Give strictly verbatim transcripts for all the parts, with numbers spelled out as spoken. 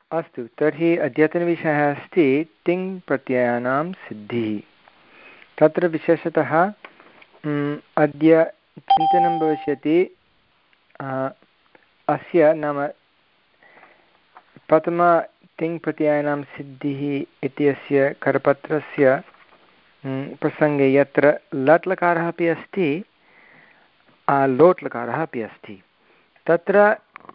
अस्तु, तर्हि अद्यतनविषयः अस्ति तिङ् प्रत्ययानां सिद्धिः। तत्र विशेषतः अद्य चिन्तनं भविष्यति अस्य नाम प्रथम तिङ् प्रत्ययानां सिद्धिः इत्यस्य करपत्रस्य प्रसङ्गे यत्र लट् लकारः अपि अस्ति लोट् लकारः अपि अस्ति। तत्र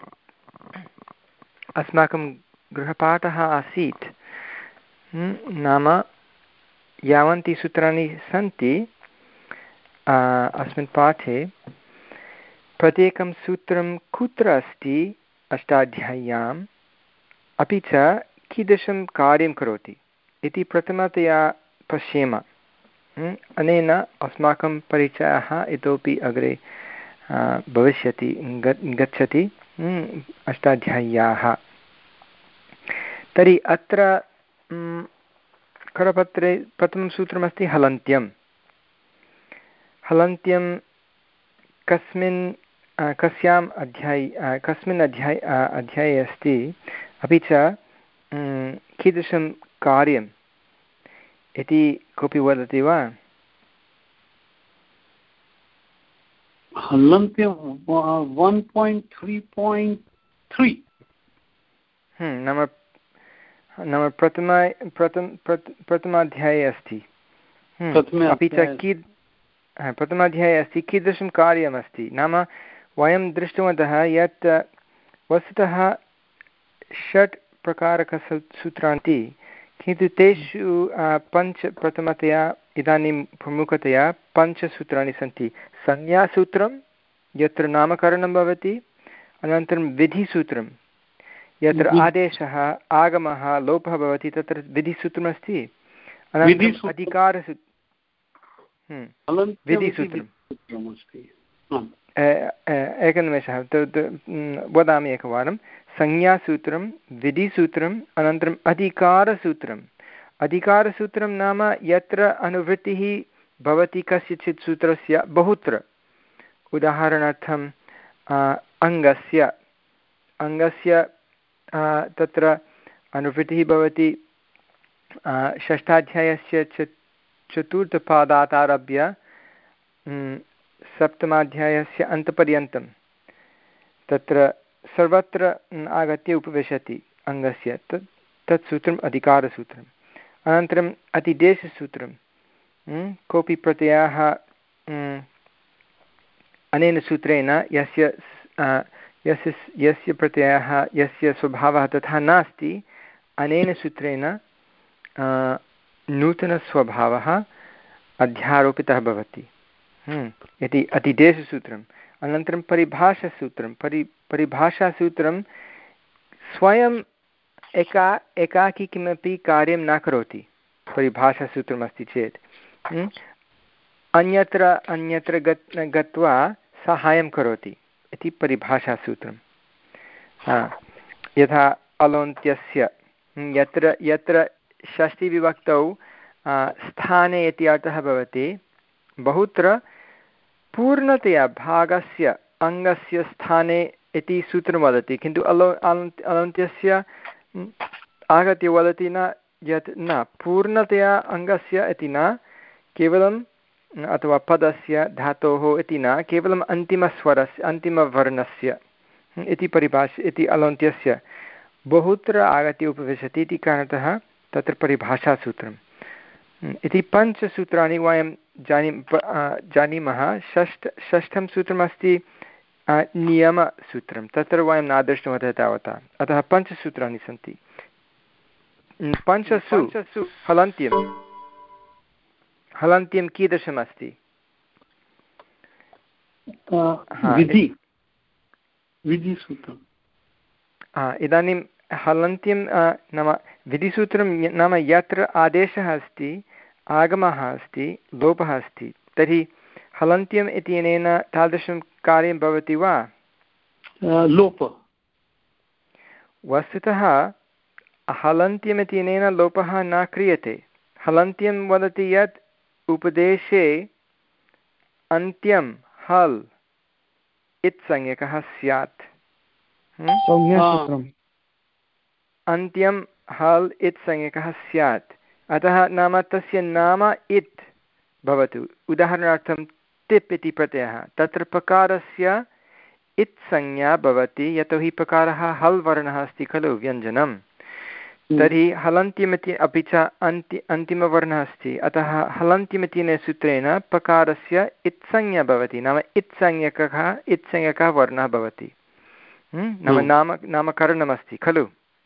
अस्माकं गृहपाठः आसीत् नाम यावन्ति सूत्राणि सन्ति अस्मिन् पाठे प्रत्येकं सूत्रं कुत्र अस्ति अष्टाध्याय्याम् अपि च कीदृशं कार्यं करोति इति प्रथमतया पश्येम। अनेन अस्माकं परिचयः इतोपि अग्रे भविष्यति गच्छति अष्टाध्याय्याः। तर्हि अत्र करपत्रे प्रथमं सूत्रमस्ति हलन्त्यं। हलन्त्यं कस्मिन् कस्याम् अध्याये कस्मिन् अध्याये अध्याये अस्ति, अपि च कीदृशं कार्यम् इति कोऽपि वदति वा? हलन्त्यं one point three point three नाम नाम प्रथम प्रथम प्रथमाध्याये अस्ति। अपि च कीद् प्रथमाध्याये अस्ति कीदृशं कार्यमस्ति नाम वयं दृष्टवन्तः यत् वस्तुतः षट् प्रकारकसूत्राणि, किन्तु तेषु पञ्च प्रथमतया इदानीं प्रमुखतया पञ्चसूत्राणि सन्ति। संज्ञासूत्रं यत्र नामकरणं भवति, अनन्तरं विधिसूत्रं यत्र आदेशः आगमः लोपः भवति, तत्र विधिसूत्रमस्ति। अनन्तरम् अधिकारसूत्रं विधिसूत्रं एकनिमेषः वदामि एकवारं। संज्ञासूत्रं, विधिसूत्रम्, अनन्तरम् अधिकारसूत्रम्। अधिकारसूत्रं नाम यत्र अनुवृत्तिः भवति कस्यचित् सूत्रस्य बहुत्र। उदाहरणार्थम् अङ्गस्य अङ्गस्य तत्र अनुवृत्तिः भवति षष्ठाध्यायस्य च चतुर्थपादात् आरभ्य सप्तमाध्यायस्य अन्तपर्यन्तं तत्र सर्वत्र आगत्य उपविशति अङ्गस्य तत् तत् सूत्रम् अधिकारसूत्रम्। अनन्तरम् अतिदेशसूत्रं, कोऽपि प्रत्ययः अनेन सूत्रेण यस्य यस्य यस्य प्रत्ययः यस्य स्वभावः तथा नास्ति, अनेन सूत्रेण नूतनस्वभावः अध्यारोपितः भवति इति अतिदेशसूत्रम्। अनन्तरं परिभाषासूत्रं। परि परिभाषासूत्रं स्वयम् एका एकाकी किमपि कार्यं न करोति। परिभाषासूत्रमस्ति चेत् अन्यत्र अन्यत्र गत् गत्वा साहाय्यं करोति इति परिभाषासूत्रं। यथा अलोन्त्यस्य यत्र यत्र षष्ठीविभक्तौ स्थाने इति अर्थः भवति, बहुत्र पूर्णतया भागस्य अङ्गस्य स्थाने इति सूत्रं वदति, किन्तु अलो अलोन्त्यस्य आगत्य वदति न यत् न पूर्णतया अङ्गस्य इति न, केवलं अथवा पदस्य धातोः इति न, केवलम् अन्तिमस्वरस्य अन्तिमवर्णस्य इति परिभाष इति अलोन्त्यस्य बहुत्र आगत्य उपविशति इति कारणतः तत्र परिभाषासूत्रम् इति पञ्चसूत्राणि वयं जानी जानीमः। षष्ठ षष्ठं सूत्रमस्ति नियमसूत्रं, तत्र वयं न दृष्टवन्तः तावता, अतः पञ्चसूत्राणि सन्ति। पञ्चसु हलन्त्यं हलन्त्यं कीदृशमस्ति? इदानीं हलन्त्यं नाम विधिसूत्रं नाम यत्र आदेशः अस्ति, आगमः अस्ति, लोपः अस्ति, तर्हि हलन्त्यम् इत्यनेन तादृशं कार्यं भवति वा? लोप वस्तुतः हलन्त्यम् इत्यनेन लोपः न क्रियते। हलन्त्यं वदति यत् उपदेशे अन्त्यं हल् इत्संज्ञकः स्यात्। अन्त्यं हल् इत् संज्ञकः स्यात्। अतः नाम तस्य नाम इत् भवतु। उदाहरणार्थं तिप् इति प्रत्ययः, तत्र पकारस्य इत् संज्ञा भवति, यतोहि पकारः हल् वर्णः अस्ति खलु व्यञ्जनं। तर्हि हलन्त्यमिति अपि च अन्ति अन्तिमवर्णः अस्ति, अतः हलन्त्यमिति सूत्रेण पकारस्य इत्संज्ञा भवति, नाम इत्संज्ञकः इत्संज्ञकः वर्णः भवति। नाम नाम नामकरणमस्ति खलु,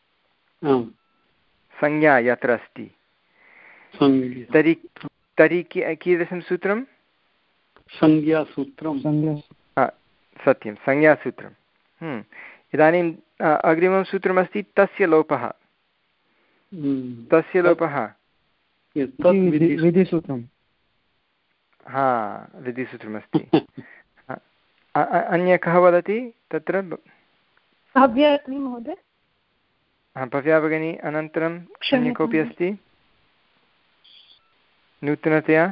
संज्ञा यत्र अस्ति। तर्हि तर्हि कीदृशं सूत्रं? संज्ञासूत्रं। सत्यं, संज्ञासूत्रम्। इदानीम् अग्रिमं सूत्रमस्ति तस्य लोपः। तस्य लोपः विधिसूत्रं। हा, विधिसूत्रमस्ति। अन्य कः वदति तत्र? महोदय। भव्या भगिनी, अनन्तरम् अन्य कोऽपि अस्ति नूतनतया?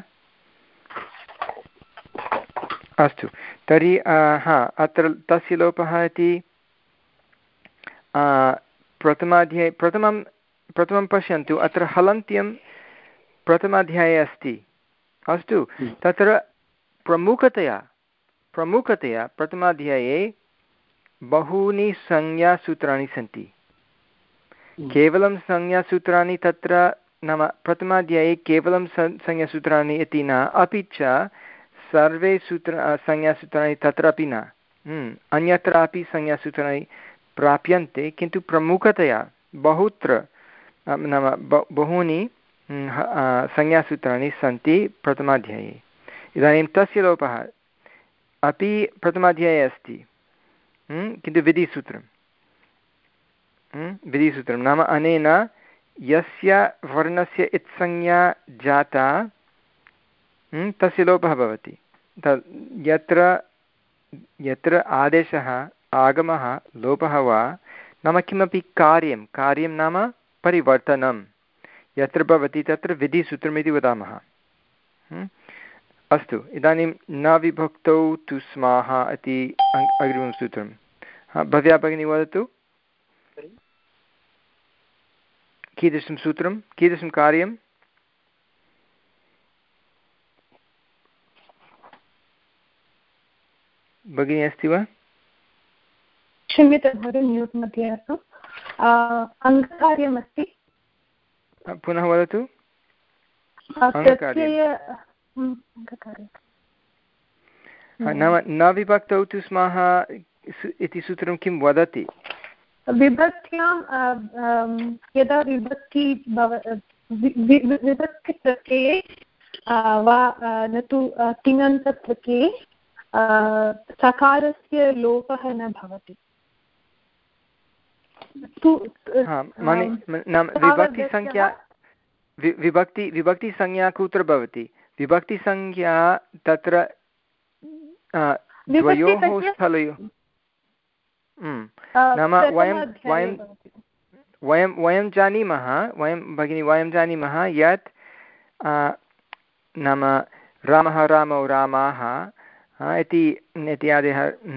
अस्तु, तर्हि हा, अत्र तस्य लोपः इति प्रथमाध्याये प्रथमं प्रथमं पश्यन्तु। अत्र हलन्त्यं प्रथमाध्याये अस्ति। अस्तु, तत्र प्रमुखतया प्रमुखतया प्रथमाध्याये बहूनि संज्ञासूत्राणि सन्ति। केवलं संज्ञासूत्राणि तत्र, नाम प्रथमाध्याये केवलं संज्ञासूत्राणि इति न, अपि च सर्वे सूत्र संज्ञासूत्राणि तत्रापि न, अन्यत्रापि संज्ञासूत्राणि प्राप्यन्ते, किन्तु प्रमुखतया बहुत्र नाम बहूनि संज्ञासूत्राणि सन्ति प्रथमाध्याये। इदानीं तस्य लोपः अपि प्रथमाध्याये अस्ति, किन्तु विधिसूत्रं विधिसूत्रं नाम अनेन यस्य वर्णस्य इत्संज्ञा जाता तस्य लोपः भवति। यत्र यत्र आदेशः आगमः लोपः वा, नाम किमपि कार्यं कार्यं नाम परिवर्तनं यत्र भवति तत्र विधिसूत्रमिति वदामः। अस्तु, इदानीं न विभक्तौ तु स्माः इति अग्रिमं सूत्रं। भव्या भगिनी वदतु, कीदृशं सूत्रं, कीदृशं कार्यं? भगिनी अस्ति वा? क्षम्यतां महोदय, म्यूट् मध्ये आसम्। अङ्गकार्यमस्ति। पुनः वदतु। नाम न विभक्तौ तु स्मः इति सूत्रं किं वदति? विभक्त्यां यदा विभक्ति विभक्तिप्रत्यये वा न तु तिङन्तप्रत्यये सकारस्य लोपः न भवति। नाम विभक्तिसंख्या विभक्ति विभक्तिसंज्ञा कुत्र भवति? विभक्तिसंज्ञा तत्र द्वयोः स्थलयोः, नाम वयं वयं वयं वयं जानीमः वयं भगिनी वयं जानीमः यत् नाम रामः रामौ रामाः इति इत्यादयः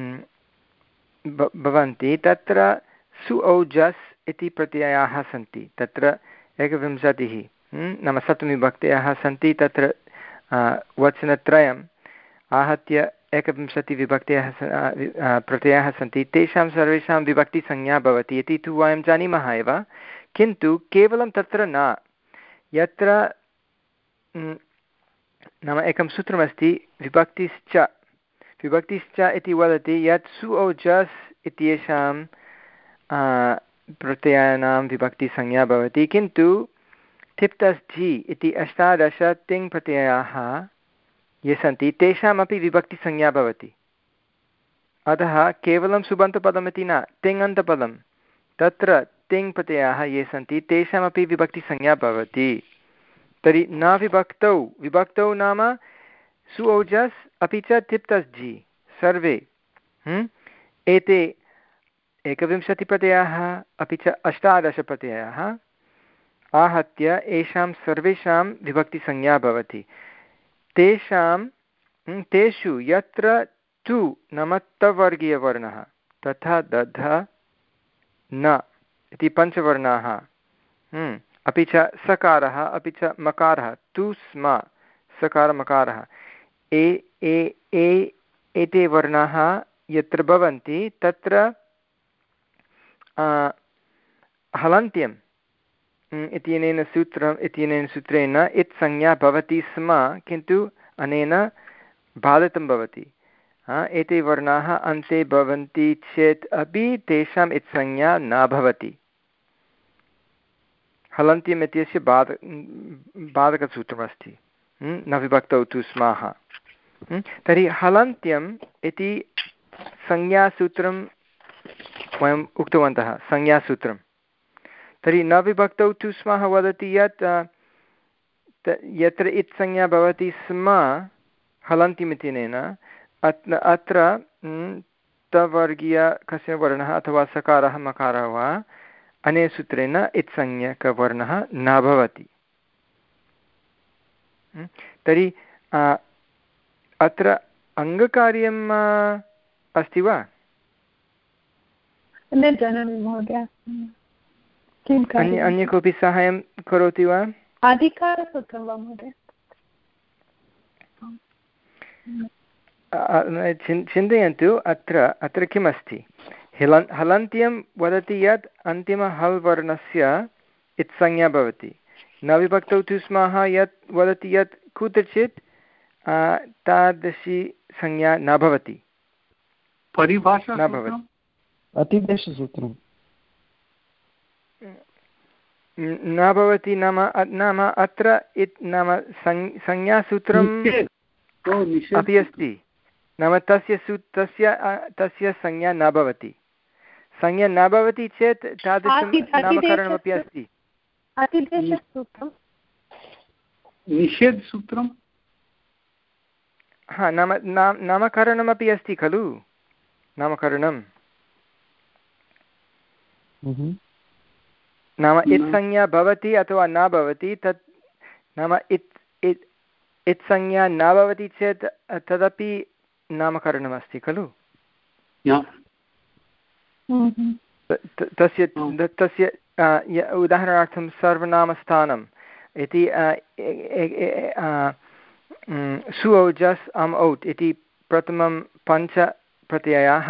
भवन्ति। तत्र सु औजस् इति प्रत्ययाः सन्ति, तत्र एकविंशतिः नाम सप्तमीविभक्तयः सन्ति। तत्र वचनत्रयम् आहत्य एकविंशतिविभक्तयः प्रत्ययाः सन्ति। तेषां सर्वेषां विभक्तिसंज्ञा भवति इति तु वयं जानीमः एव, किन्तु केवलं तत्र न, यत्र नाम एकं सूत्रमस्ति विभक्तिश्च विभक्तिश्च इति वदति यत् सु औजस् इत्येषां प्रत्ययानां विभक्तिसंज्ञा भवति, किन्तु थिप्तस् झि इति अष्टादश तिङ् प्रत्ययाः ये सन्ति तेषामपि विभक्तिसंज्ञा भवति। अतः केवलं सुबन्तपदमिति न, तिङन्तपदं तत्र तिङ् प्रत्ययाः ये सन्ति तेषामपि विभक्तिसंज्ञा भवति। तर्हि न विभक्तौ विभक्तौ नाम सु औजस् अपि च थिप्तस् झि सर्वे एते एकविंशतिप्रत्ययाः अपि च अष्टादशप्रत्ययाः आहत्य येषां सर्वेषां विभक्तिसंज्ञा भवति। तेषां तेषु यत्र तु नाम तवर्गीयवर्णः तथा दध न इति पञ्चवर्णाः, अपि च सकारः अपि च मकारः तु स्म सकारमकारः, ए ए ए एते वर्णाः यत्र भवन्ति तत्र हलन्त्यम् इत्यनेन सूत्रम् इत्यनेन सूत्रेण इत् संज्ञा भवति स्म, किन्तु अनेन बाधितं भवति। एते वर्णाः अन्ते भवन्ति चेत् अपि तेषाम् इत् संज्ञा न भवति। हलन्त्यम् इत्यस्य बाध बाधकसूत्रमस्ति, न विभक्तौ तु स्मः। तर्हि हलन्त्यम् इति संज्ञासूत्रं वयम् उक्तवन्तः, संज्ञासूत्रं। तर्हि न विभक्तौ तु स्मः वदति यत् यत्र इत् संज्ञा भवति स्म हलन्त्यमित्यनेन अत्र अत्र तवर्गीय कस्य वर्णः अथवा सकारः मकारः वा अनेन सूत्रेण इत् संज्ञकवर्णः न भवति। तर्हि अत्र अङ्गकार्यम् अस्ति वा? न जानामि महोदय, अन्य अन्य कोऽपि साहाय्यं करोति वा? अधिकारसूत्रं वा महोदय? चिन्तयन्तु अत्र अत्र किमस्ति, हलन् हलन्त्यं वदति यत् अन्तिमहल् वर्णस्य इत्संज्ञा भवति। न विभक्तौ तु स्मः यत् वदति यत् कुत्रचित् तादृशी संज्ञा न भवति, परिभाषा न भवति। अतिदेशसूत्रं न भवति नाम नाम अत्र इत् नाम संज्ञासूत्रम् अपि अस्ति, नाम तस्य सू तस्य तस्य संज्ञा न भवति। संज्ञा न भवति चेत् तादृशं नामकरणमपि अस्ति। निषेधसूत्रं हा नाम नामकरणमपि अस्ति खलु, नामकरणं नाम इत्संज्ञा भवति अथवा न भवति, तत् नाम इत् इत् इत्संज्ञा न भवति चेत् तदपि नामकरणमस्ति खलु। तस्य तस्य उदाहरणार्थं सर्वनामस्थानम् इति सु औजस् अम् औट् इति प्रथमं पञ्चप्रत्ययाः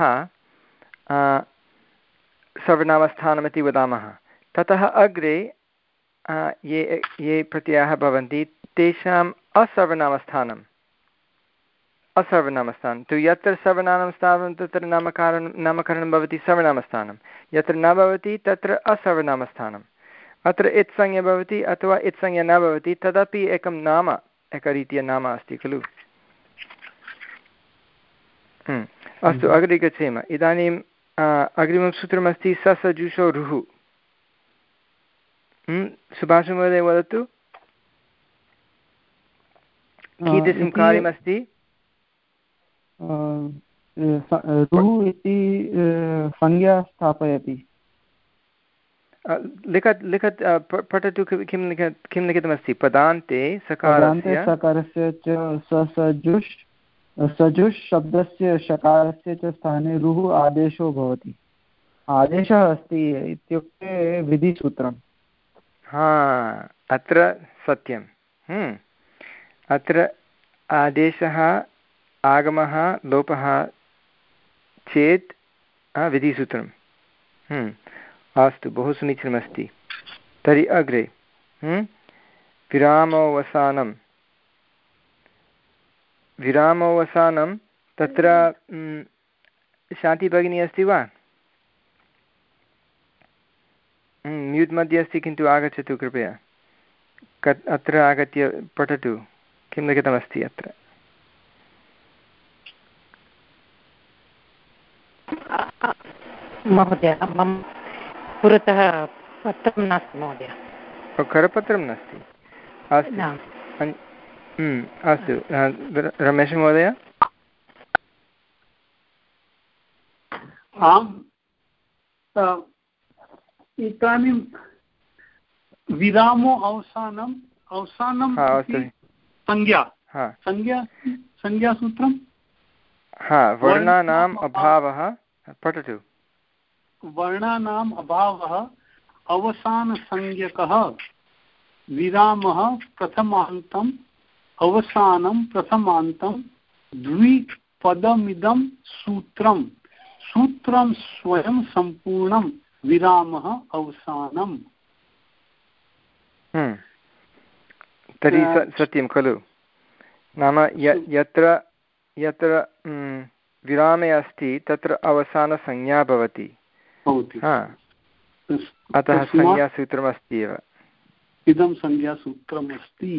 सर्वनामस्थानमिति वदामः। ततः अग्रे ये ये प्रत्ययाः भवन्ति तेषाम् असर्वनामस्थानम् असर्वनामस्थानं तु यत्र सर्वनामस्थानं तत्र नामकरणं नामकरणं भवति सर्वनामस्थानं, यत्र न भवति तत्र असर्वनामस्थानम्। अत्र इत्संज्ञा भवति अथवा इत्संज्ञा न भवति तदपि एकं नाम एकरीत्या नाम अस्ति खलु। अस्तु अग्रे गच्छेम। इदानीम् अग्रिमं सूत्रमस्ति ससजुषो रुः। सुभाषमहोदय वदतु, कीदृशं कार्यमस्ति? रुः इति संज्ञा स्थापयति। लिखत् लिखत् पठतु, किं लिखत् किं लिखितमस्ति? पदान्ते सकारस्य सकारस्य च ससजुष् सजुष् शब्दस्य शकारस्य च स्थाने रुः आदेशो भवति। आदेशः अस्ति इत्युक्ते विधिसूत्रम्। हा अत्र सत्यं। अत्र आदेशः आगमः लोपः चेत् विधिसूत्रम्। अस्तु, बहु समीचीनमस्ति। तर्हि अग्रे विरामोवसानं विरामोवसानं तत्र शान्ति भगिनी अस्ति वा? म्यूट् मध्ये अस्ति, किन्तु आगच्छतु कृपया। कत् अत्र आगत्य पठतु, किं लिखितमस्ति अत्र। महोदय मम पुरतः पत्रं नास्ति महोदय। करपत्रं नास्ति? अस्तु अस्तु, रमेशमहोदय। आम्, इदानीं विरामो अवसानम् अवसानं संज्ञा संज्ञा संज्ञासूत्रं। हा वर्णानाम् अभावः, पठतु। वर्णानाम् अभावः अवसानसंज्ञकः विरामः प्रथमान्तम् अवसानं प्रथमान्तं द्विपदमिदं सूत्रं सूत्रं स्वयं सम्पूर्णं विरामः अवसानम्। तर्हि सत्यं खलु, नाम यत्र यत्र विरामे अस्ति तत्र अवसानसंज्ञा भवति, अतः संज्ञासूत्रमस्ति एव। इदं संज्ञासूत्रम् अस्ति।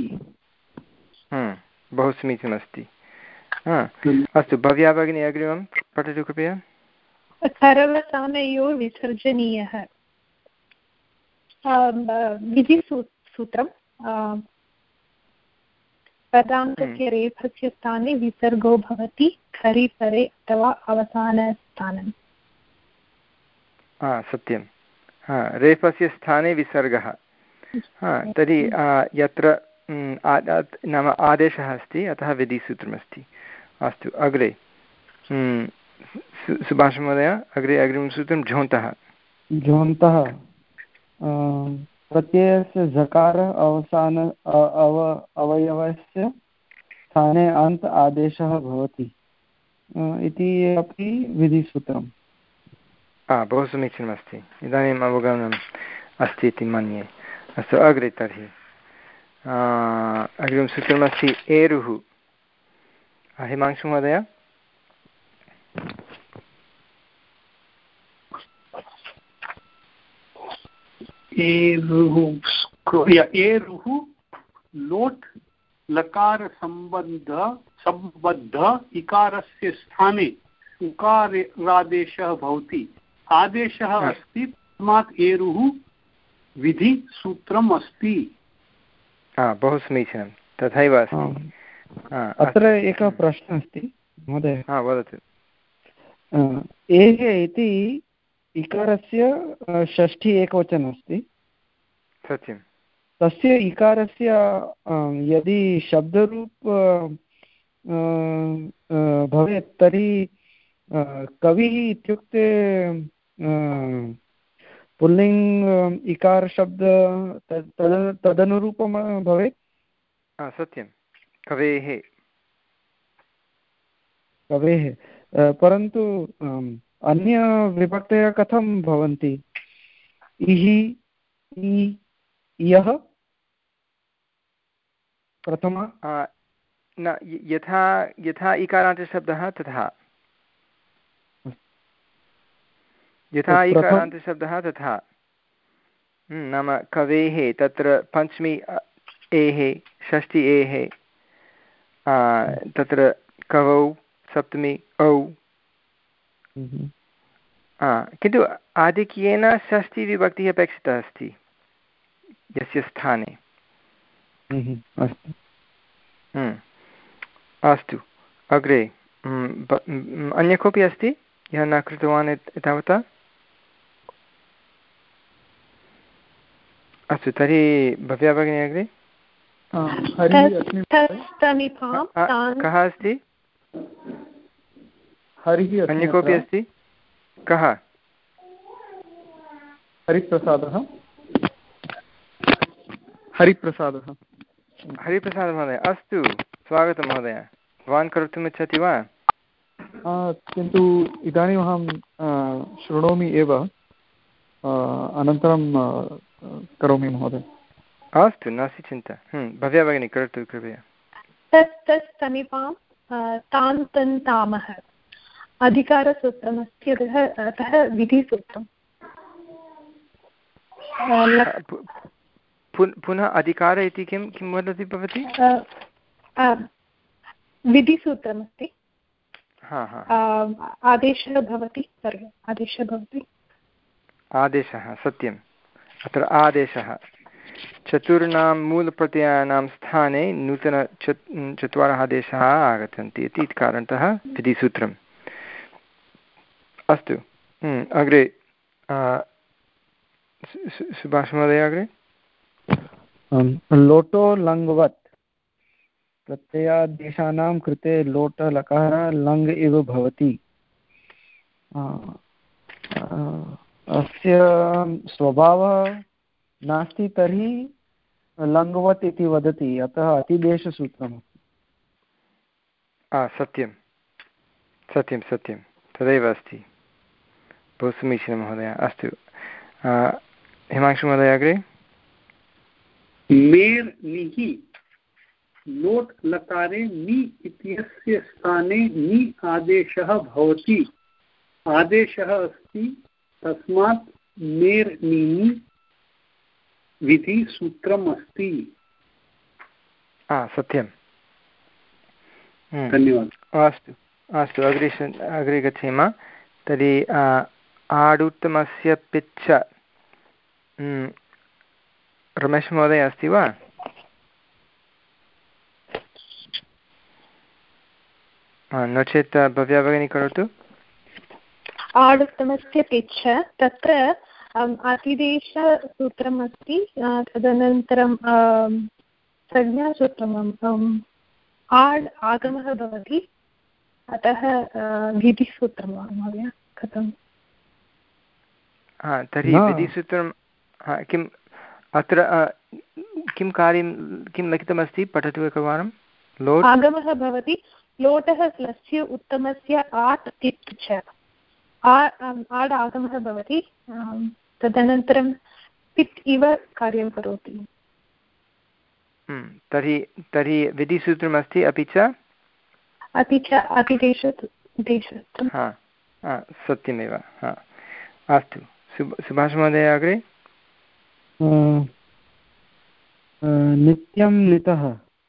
बहु समीचीनमस्ति। अस्तु, भव्या भगिनी अग्रिमं पठतु कृपया। करवसानयोः विसर्जनीयः विधिसूत्रं पदान्तस्य रेफस्य स्थाने विसर्गो भवति खरि परे अथवा अवसानस्थानं। सत्यं, रेफस्य स्थाने विसर्गः। तर्हि यत्र नाम आदेशः अस्ति अतः विधिसूत्रमस्ति। अस्तु, अग्रे सुभाषमहोदय, अग्रे अग्रिमं सूत्रं झोन्तः। झोन्तः प्रत्ययस्य झकार अवसान अव अवयवस्य स्थाने अन्त आदेशः भवति इति अपि विधिसूत्रम्। बहु समीचीनमस्ति, इदानीम् अवगमनम् अस्ति इति मन्ये। अस्तु, अग्रे तर्हि अग्रिमं सूत्रमस्ति एरुः। हिमांशु महोदय। एरुः लोट् लकार सम्बन्ध सम्बद्ध इकारस्य स्थाने उकारादेशः भवति। आदेशः अस्ति, तस्मात् एरुः विधिसूत्रम् अस्ति। बहु समीचीनं, तथैव अस्ति। अत्र एकः प्रश्नः अस्ति महोदय। वदतु। एः इति इकारस्य षष्ठी एकवचनम् अस्ति। सत्यं। तस्य इकारस्य यदि शब्दरूप भवेत् तर्हि कविः इत्युक्ते पुल्लिङ्ग् इकारशब्द तद् तदनुरूपं भवेत्। सत्यं, कवेः कवेः, परन्तु अन्यविभक्तयः कथं भवन्ति? इहि, इ, यः प्रथमा न, यथा यथा इकारान्तशब्दः तथा यथा इकारान्तशब्दः तथा नाम कवेः तत्र पञ्चमी एः षष्ठी एः तत्र कवौ सप्तमी औ। किन्तु आधिक्येन षष्ठीविभक्तिः अपेक्षिता अस्ति यस्य स्थाने। अस्तु, अग्रे अन्य कोऽपि अस्ति यः न कृतवान् एतावता? अस्तु, तर्हि भव्या भगिनी अग्रे। कः अस्ति? अन्य कोऽपि अस्ति? कः? हरिप्रसादः। हरिप्रसादः हरिप्रसादः महोदय। अस्तु, स्वागतं महोदय। भवान् कर्तुम् इच्छति वा? किन्तु इदानीम् अहं शृणोमि एव, अनन्तरं करोमि महोदय। अस्तु, नास्ति चिन्ता। भव्या भगिनी करोतु कृपया। तत् तत् समीपां तान् तन्तामः अधिकारसूत्रमस्ति, अतः विधिसूत्रम्। पुनः अधिकार इति किं किं वदति भवती? विधिसूत्रमस्ति। आदेशः भवति, आदेशः भवति। आदेशः, सत्यम्। अत्र आदेशः चतुर्णां मूलप्रत्ययानां स्थाने नूतन चत्वारः आदेशाः आगच्छन्ति इति कारणतः विधिसूत्रम्। अस्तु, अग्रे सुभाष महोदय अग्रे। लोटो लङ्वत् प्रत्ययादेशानां कृते लोट लकारः लङ् इव भवति। अस्य स्वभावः नास्ति तर्हि लङ्घवत् इति वदति, अतः अतिदेशसूत्रम्। सत्यं सत्यं सत्यं तदेव अस्ति। बहु समीचीनं महोदय। अस्तु, हिमांशुमहोदय अग्रे। मेर् निहि लोट् लकारे नि इत्यस्य स्थाने नि आदेशः भवति। आदेशः अस्ति, तस्मात् मेर् निनि विधिसूत्रम् अस्ति। सत्यं, धन्यवादः। अस्तु अस्तु, अग्रे अग्रे गच्छेम। तर्हि आडुत्तमस्य पिच्छ, रमेश महोदय अस्ति वा? नो चेत् भव्या भगिनी करोतु। आडुत्तमस्य पिच्छ, तत्र अतिदेशसूत्रम् अस्ति, तदनन्तरं संज्ञासूत्रम् आड् आगमः भवति, अतः विधिसूत्रं वा महोदय कथं? हा, तर्हि विधिसूत्रं किम् अत्र किं कार्यं किं लिखितमस्ति, पठतु एकवारं। लोट् आगमः भवति, लोटः लस्य उत्तमस्य आट् तिप् च, आड् आगमः भवति, तदनन्तरं पित् इव कार्यं करोति। तर्हि तर्हि विधिसूत्रमस्ति, अपि च अपि च अतिदेश देशः। हा, सत्यमेव। हा, अस्तु, सुभाषमहोदय अग्रे। नित्यं नितः,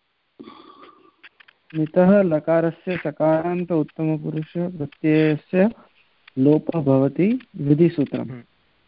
नितः लकारस्य सकारान्त उत्तमपुरुष प्रत्ययस्य लोपः भवति, विधिसूत्रम्।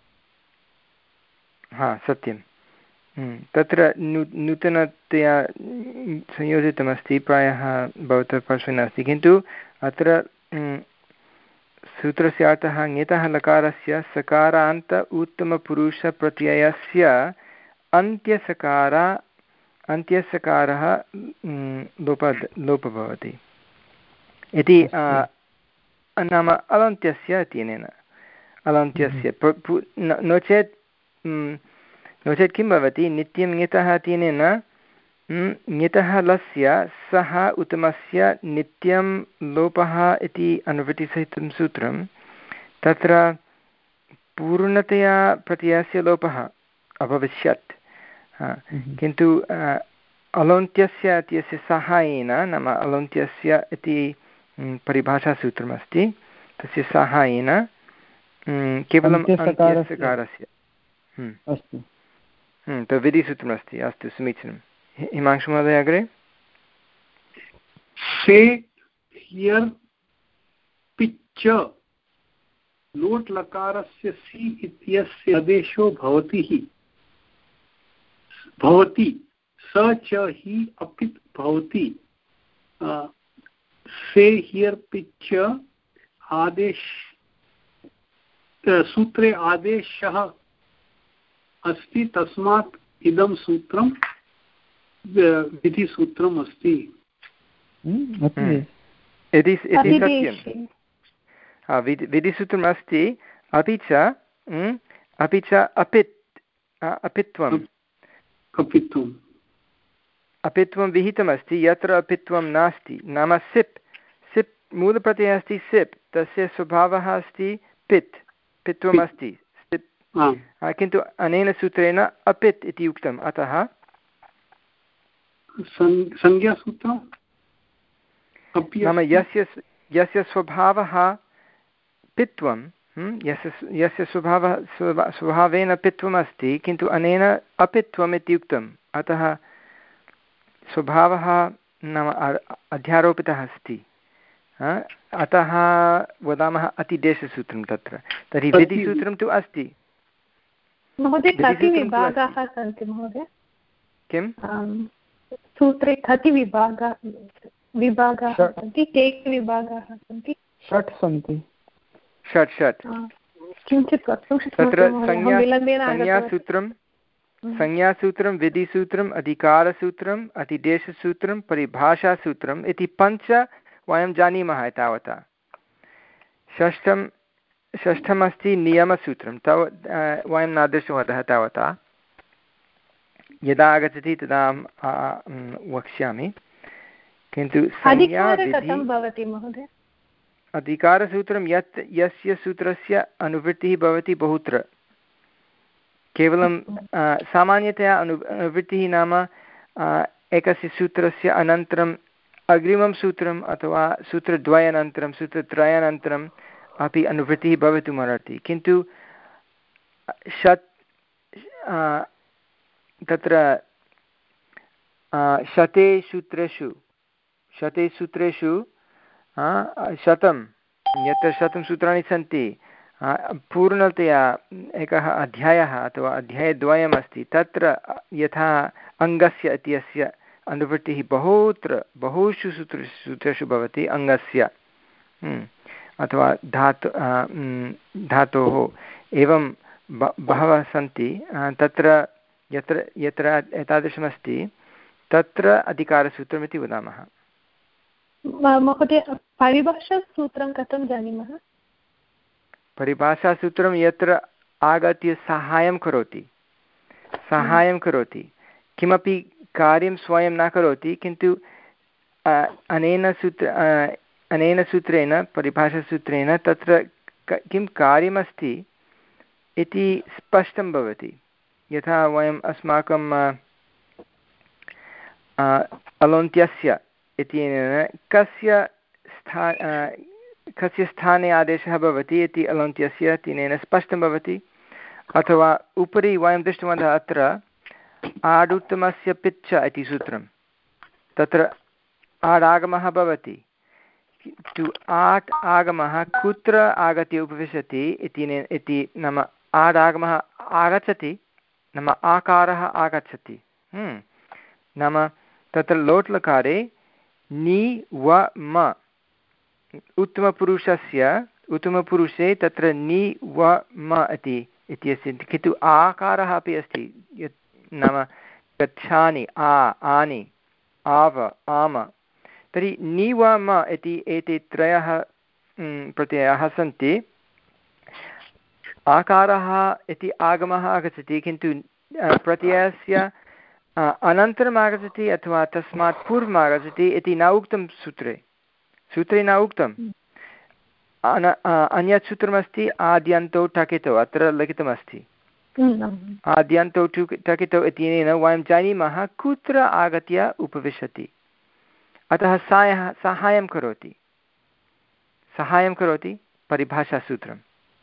हा, सत्यं। तत्र नू नूतनतया संयोजितमस्ति, प्रायः भवतः पार्श्वे नास्ति, किन्तु अत्र सूत्रस्य अर्थः ङितः लकारस्य सकारान्त उत्तमपुरुषप्रत्ययस्य अन्त्यसकार अन्त्यसकारः लोप लोपः भवति इति, नाम अलन्त्यस्य इत्यनेन, अलन्त्यस्य नो चेत् नो चेत् किं भवति, नित्यं ङितः इत्यनेन ङितः लस्य सः उत्तमस्य नित्यं लोपः इति अनुवृत्तिसहितं सूत्रं, तत्र पूर्णतया प्रत्ययस्य लोपः अभविष्यत्, किन्तु अलौन्त्यस्य इत्यस्य साहाय्येन, नाम अलौन्त्यस्य इति परिभाषासूत्रमस्ति, तस्य साहाय्येन केवलम् अन्त्यसकारस्य अस्तु तद् विधिसूत्रमस्ति। अस्तु, समीचीनं। हिमांशुमहोदय अग्रे। से हियर् पिच्च लोट् लकारस्य सि इत्यस्य आदेशो भवति भवति स च हि अपित् भवति। से हियर् पिच्च आदेश सूत्रे आदेशः अस्ति, तस्मात् इदं सूत्रं विधिसूत्रम् अस्ति। इति सत्यं, विधिसूत्रम् अस्ति, अपि च अपि च अपित् अपित्वम् अपित्वम् अपित्वं विहितमस्ति, यत्र अपित्वं नास्ति, नाम सिप् सिप् मूलप्रत्ययः अस्ति सिप्, तस्य स्वभावः अस्ति पित्, पित्वम् अस्ति, किन्तु अनेन सूत्रेण अपित् इति उक्तम्, अतः संज्ञासूत्रं नाम यस्य यस्य स्वभावः पित्वं, यस्य यस्य स्वभावः स्वभावेन पित्वम् अस्ति, किन्तु अनेन अपित्वम् इति उक्तम्, अतः स्वभावः नाम अध्यारोपितः अस्ति, अतः वदामः अतिदेशसूत्रं तत्र। तर्हि विधिसूत्रं तु अस्ति। महोदय, कति विभागाः सन्ति महोदय? किं सूत्रे कति विभागाः विभागाः सन्ति? के विभागाः सन्ति? षट् सन्ति। षट् षट् किञ्चित् वक्तुं तत्र संज्ञासूत्रं संज्ञासूत्रं विधिसूत्रम् अधिकारसूत्रम् अतिदेशसूत्रं परिभाषासूत्रम् इति पञ्च वयं जानीमः एतावता। षष्ठं षष्ठमस्ति नियमसूत्रं तव वयं न दृष्टवन्तः तावता यदा आगच्छति तदा अहं वक्ष्यामि किन्तु कथं भवति महोदय अधिकारसूत्रं यत् यस्य सूत्रस्य अनुवृत्तिः भवति बहुत्र केवलं सामान्यतया अनु अनुवृत्तिः नाम एकस्य सूत्रस्य अनन्तरम् अग्रिमं सूत्रम् अथवा सूत्रद्वयानन्तरं सूत्रत्रयानन्तरम् अपि अनुवृत्तिः भवितुमर्हति किन्तु षट् तत्र शते सूत्रेषु शते सूत्रेषु शतं यत्र शतं सूत्राणि सन्ति पूर्णतया एकः अध्यायः अथवा अध्यायद्वयम् अस्ति तत्र यथा अङ्गस्य इत्यस्य अनुवृत्तिः बहुत्र बहुषु सूत्र सूत्रेषु भवति अङ्गस्य अथवा धातु धातोः एवं बहवः सन्ति तत्र यत्र यत्र एतादृशमस्ति तत्र अधिकारसूत्रमिति वदामः महोदय परिभाषासूत्रं कथं जानीमः परिभाषासूत्रं यत्र आगत्य साहाय्यं करोति साहाय्यं करोति किमपि कार्यं स्वयं न करोति किन्तु अनेन सूत्र अनेन सूत्रेण परिभाषासूत्रेण तत्र किं कार्यमस्ति इति स्पष्टं भवति यथा वयम् अस्माकं अलोन्त्यस्य इत्यनेन कस्य स्था कस्य स्थाने आदेशः भवति इति अलोन्त्यस्य तेन स्पष्टं भवति अथवा उपरि वयं दृष्टवन्तः अत्र आडुत्तमस्य पिच्च इति सूत्रं तत्र आडागमः भवति तु आट् आगमः कुत्र आगत्य उपविशति इति इति नाम आडागमः आगच्छति नाम आकारः आगच्छति नाम तत्र लोट्लकारे नि व म उत्तमपुरुषस्य उत्तमपुरुषे तत्र नि व म इति इत्यस्य किन्तु आकारः अपि अस्ति यत् नाम गच्छानि आ आनि आव आम तर्हि नि व म इति एते त्रयः प्रत्ययाः सन्ति आकारः इति आगमः आगच्छति किन्तु प्रत्ययस्य अनन्तरम् आगच्छति अथवा तस्मात् पूर्वम् आगच्छति इति न उक्तं सूत्रे सूत्रे न उक्तम् अन अन्यत् सूत्रमस्ति आद्यन्तौ टकितौ अत्र लिखितमस्ति आद्यन्तौ टु टकितौ इत्यनेन वयं जानीमः कुत्र आगत्य उपविशति अतः सायः साहाय्यं करोति साहाय्यं करोति परिभाषासूत्रं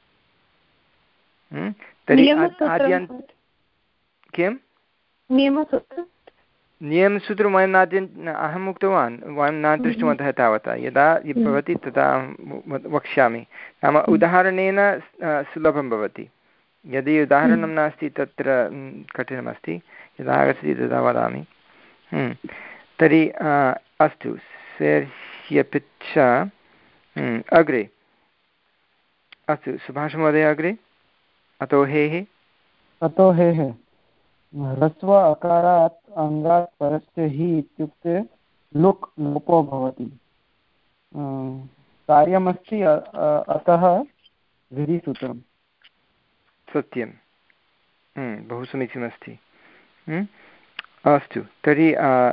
तर्हि आद्यन्त किं नियमसूत्रं नियमसूत्रं वयं न अहम् उक्तवान् वयं न दृष्टवन्तः तावता यदा भवति तदा वक्ष्यामि नाम उदाहरणेन सुलभं भवति यदि उदाहरणं नास्ति तत्र कठिनमस्ति यदा आगच्छति तदा वदामि तर्हि अस्तु सेर्ह्यपिच्छ अग्रे अस्तु सुभाषमहोदय अग्रे अतो हेः अतो हेः ह्रस्व अकारात् अङ्गात् परस्य हि इत्युक्ते लुक् लोपो भवति कार्यमस्ति अतः विधिसूत्रं सत्यं बहु समीचीनमस्ति अस्तु तर्हि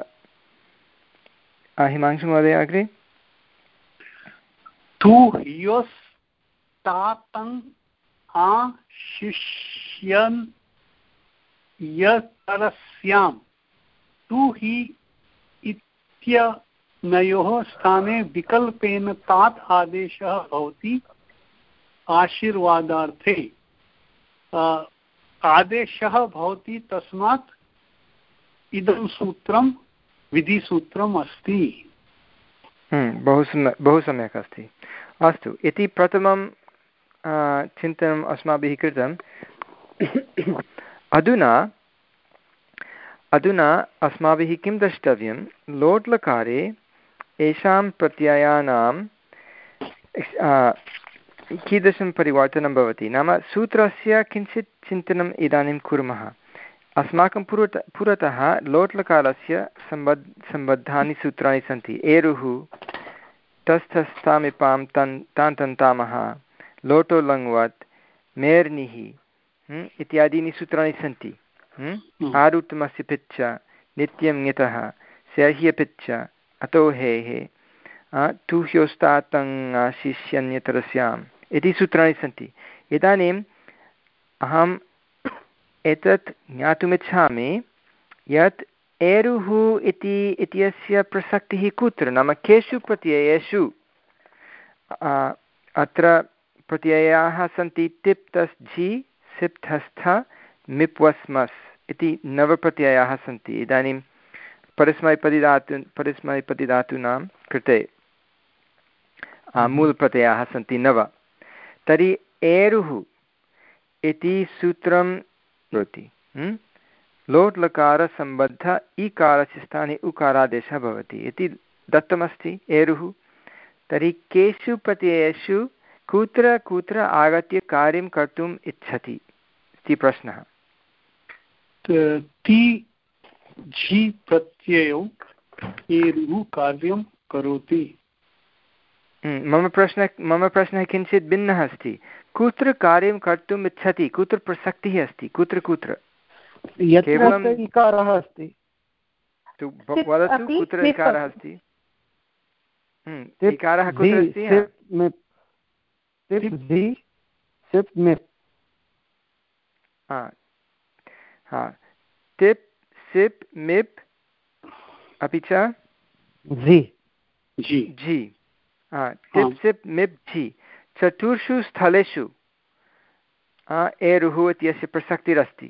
हिमांशुमहोदय अग्रे तु योस्तातं आशिष्यन् यतरस्यां तु हि इत्यनयोः स्थाने विकल्पेन तात् आदेशः भवति आशीर्वादार्थे आदेशः भवति तस्मात् इदं सूत्रं विधिसूत्रम् अस्ति बहु सम्यक् बहु सम्यक् अस्ति अस्तु इति प्रथमं चिन्तनम् अस्माभिः कृतं अधुना अधुना अस्माभिः किं द्रष्टव्यं लोट्लकारे येषां प्रत्ययानां कीदृशं परिवर्तनं भवति नाम सूत्रस्य किञ्चित् चिन्तनम् इदानीं कुर्मः अस्माकं पुरत पुरतः लोट्लकारस्य सम्बद् सम्बद्धानि सूत्राणि सन्ति एरुः तस्थस्थामिपां तन् तान् तन्तामः लोटो लङ्वत् मेर्निः इत्यादीनि सूत्राणि सन्ति। आरुत्तमस्य पिच्च नित्यं ङितः स्याह्यपिच्च अतो हेः तुह्योस्तातङ्शिष्यन्यतरस्याम् इति सूत्राणि सन्ति। इदानीम् अहम् एतत् ज्ञातुमिच्छामि यत् एरुः इति इत्यस्य प्रसक्तिः कुत्र, नाम केषु प्रत्ययेषु। अत्र प्रत्ययाः सन्ति तिप् तस् झि सिप् थस्थ मिप् वस् मस् इति नवप्रत्ययाः सन्ति। इदानीं परस्मैपदिधातु परस्मैपदिधातूनां कृते मूलप्रत्ययाः सन्ति नव। तर्हि एरुः इति सूत्रं भवति लोट् लकारसम्बद्ध ईकारस्य स्थाने उकारादेशः भवति इति दत्तमस्ति एरुः। तर्हि केषु प्रत्ययेषु कुत्र कुत्र आगत्य कार्यं कर्तुम् इच्छति इति प्रश्नः। ति झि प्रत्ययो एरुः कार्यं करोति। मम प्रश्नः मम प्रश्नः किञ्चित् भिन्नः अस्ति। कुत्र कार्यं कर्तुम् इच्छति, कुत्र प्रसक्तिः अस्ति, कुत्र कुत्र केवलम् इकारः अस्ति। वदतु कुत्र इकारः अस्ति। इकारः कुत्र अस्ति? तिप् सिप् मिप् अपि च झि झि तिप् सिप् मिप् झि चतुर्षु स्थलेषु एरुः इत्यस्य प्रसक्तिरस्ति।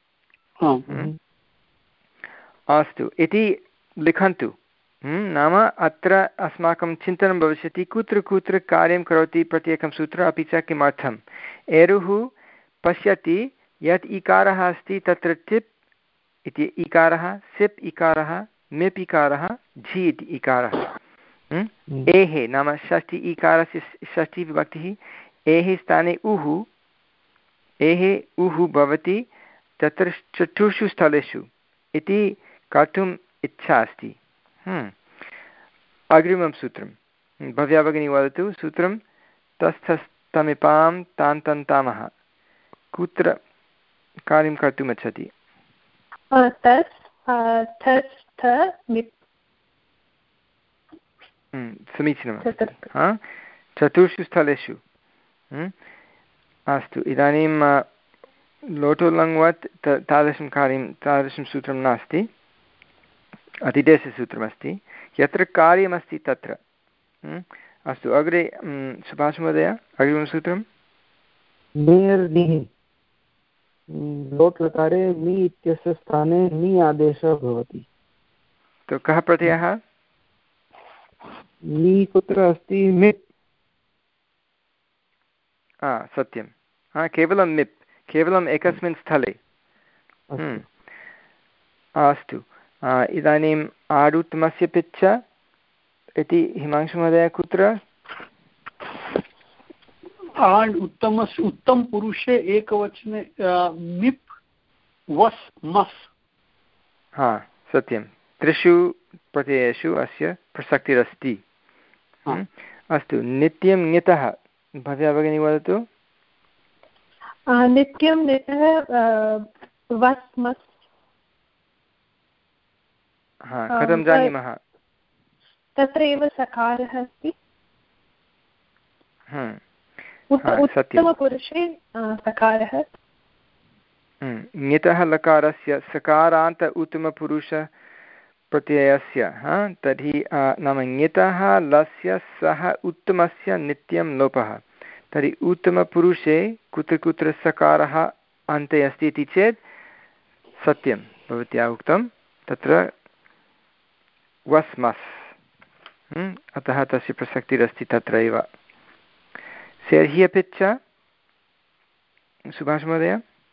अस्तु इति लिखन्तु। नाम अत्र अस्माकं चिन्तनं भविष्यति कुत्र कुत्र कार्यं करोति प्रत्येकं सूत्रम्, अपि च किमर्थम्। एरुः पश्यति यत् इकारः अस्ति तत्र टिप् इति इकारः, सिप् इकारः, मिप् इकारः, झि इति इकारः। एः नाम षष्ठी इकारस्य षष्ठी विभक्तिः, एः स्थाने उः एः उः भवति तत्र चतुर्षु स्थलेषु इति कर्तुम् इच्छा अस्ति। अग्रिमं सूत्रं भव्या भगिनी वदतु। सूत्रं तस्थस्तमिपां तान्तन्तामः कुत्र कार्यं कर्तुम् इच्छति? समीचीनमस्ति। चतुर्षु स्थलेषु। अस्तु इदानीं लोटो लङ्वत् तादृशं कार्यं तादृशं सूत्रं नास्ति, अतिदेशसूत्रमस्ति। यत्र कार्यमस्ति तत्र। अस्तु अग्रे सुभाषमहोदय अग्रिमं सूत्रं। मेर्निः लोट् लकारे मि इत्यस्य स्थाने नि आदेशः भवति। तो कः प्रत्ययः? मि कुत्र अस्ति? मिप्। हा सत्यं। हा केवलं मिप्, केवलम् एकस्मिन् स्थले। अस्तु इदानीम् आरुत्तमस्य पिच्च इति हिमांशुमहोदय कुत्र? आण् उत्तमस्य उत्तमपुरुषे एकवचने मिप् वस् मस्। हा सत्यं। त्रिषु प्रत्ययेषु अस्य प्रसक्तिरस्ति। अस्तु नित्यं ङितः भव्या भगिनी वदतु। नित्यं ङितः वस् मस्। हा कथं जानीमः? तत्र एव सकारः अस्ति। उत्तमपुरुषे सकारः। ङितः लकारस्य सकारान्त उत्तमपुरुषप्रत्ययस्य तर्हि नाम ङितः लस्य सः उत्तमस्य नित्यं लोपः। तर्हि उत्तमपुरुषे कुत्र कुत्र सकारः अन्ते अस्ति इति चेत् सत्यं भवत्या उक्तं तत्र वस् मस्। अतः तस्य प्रसक्तिरस्ति तत्रैव। सेर्हि अपि च सुभाषमहोदय।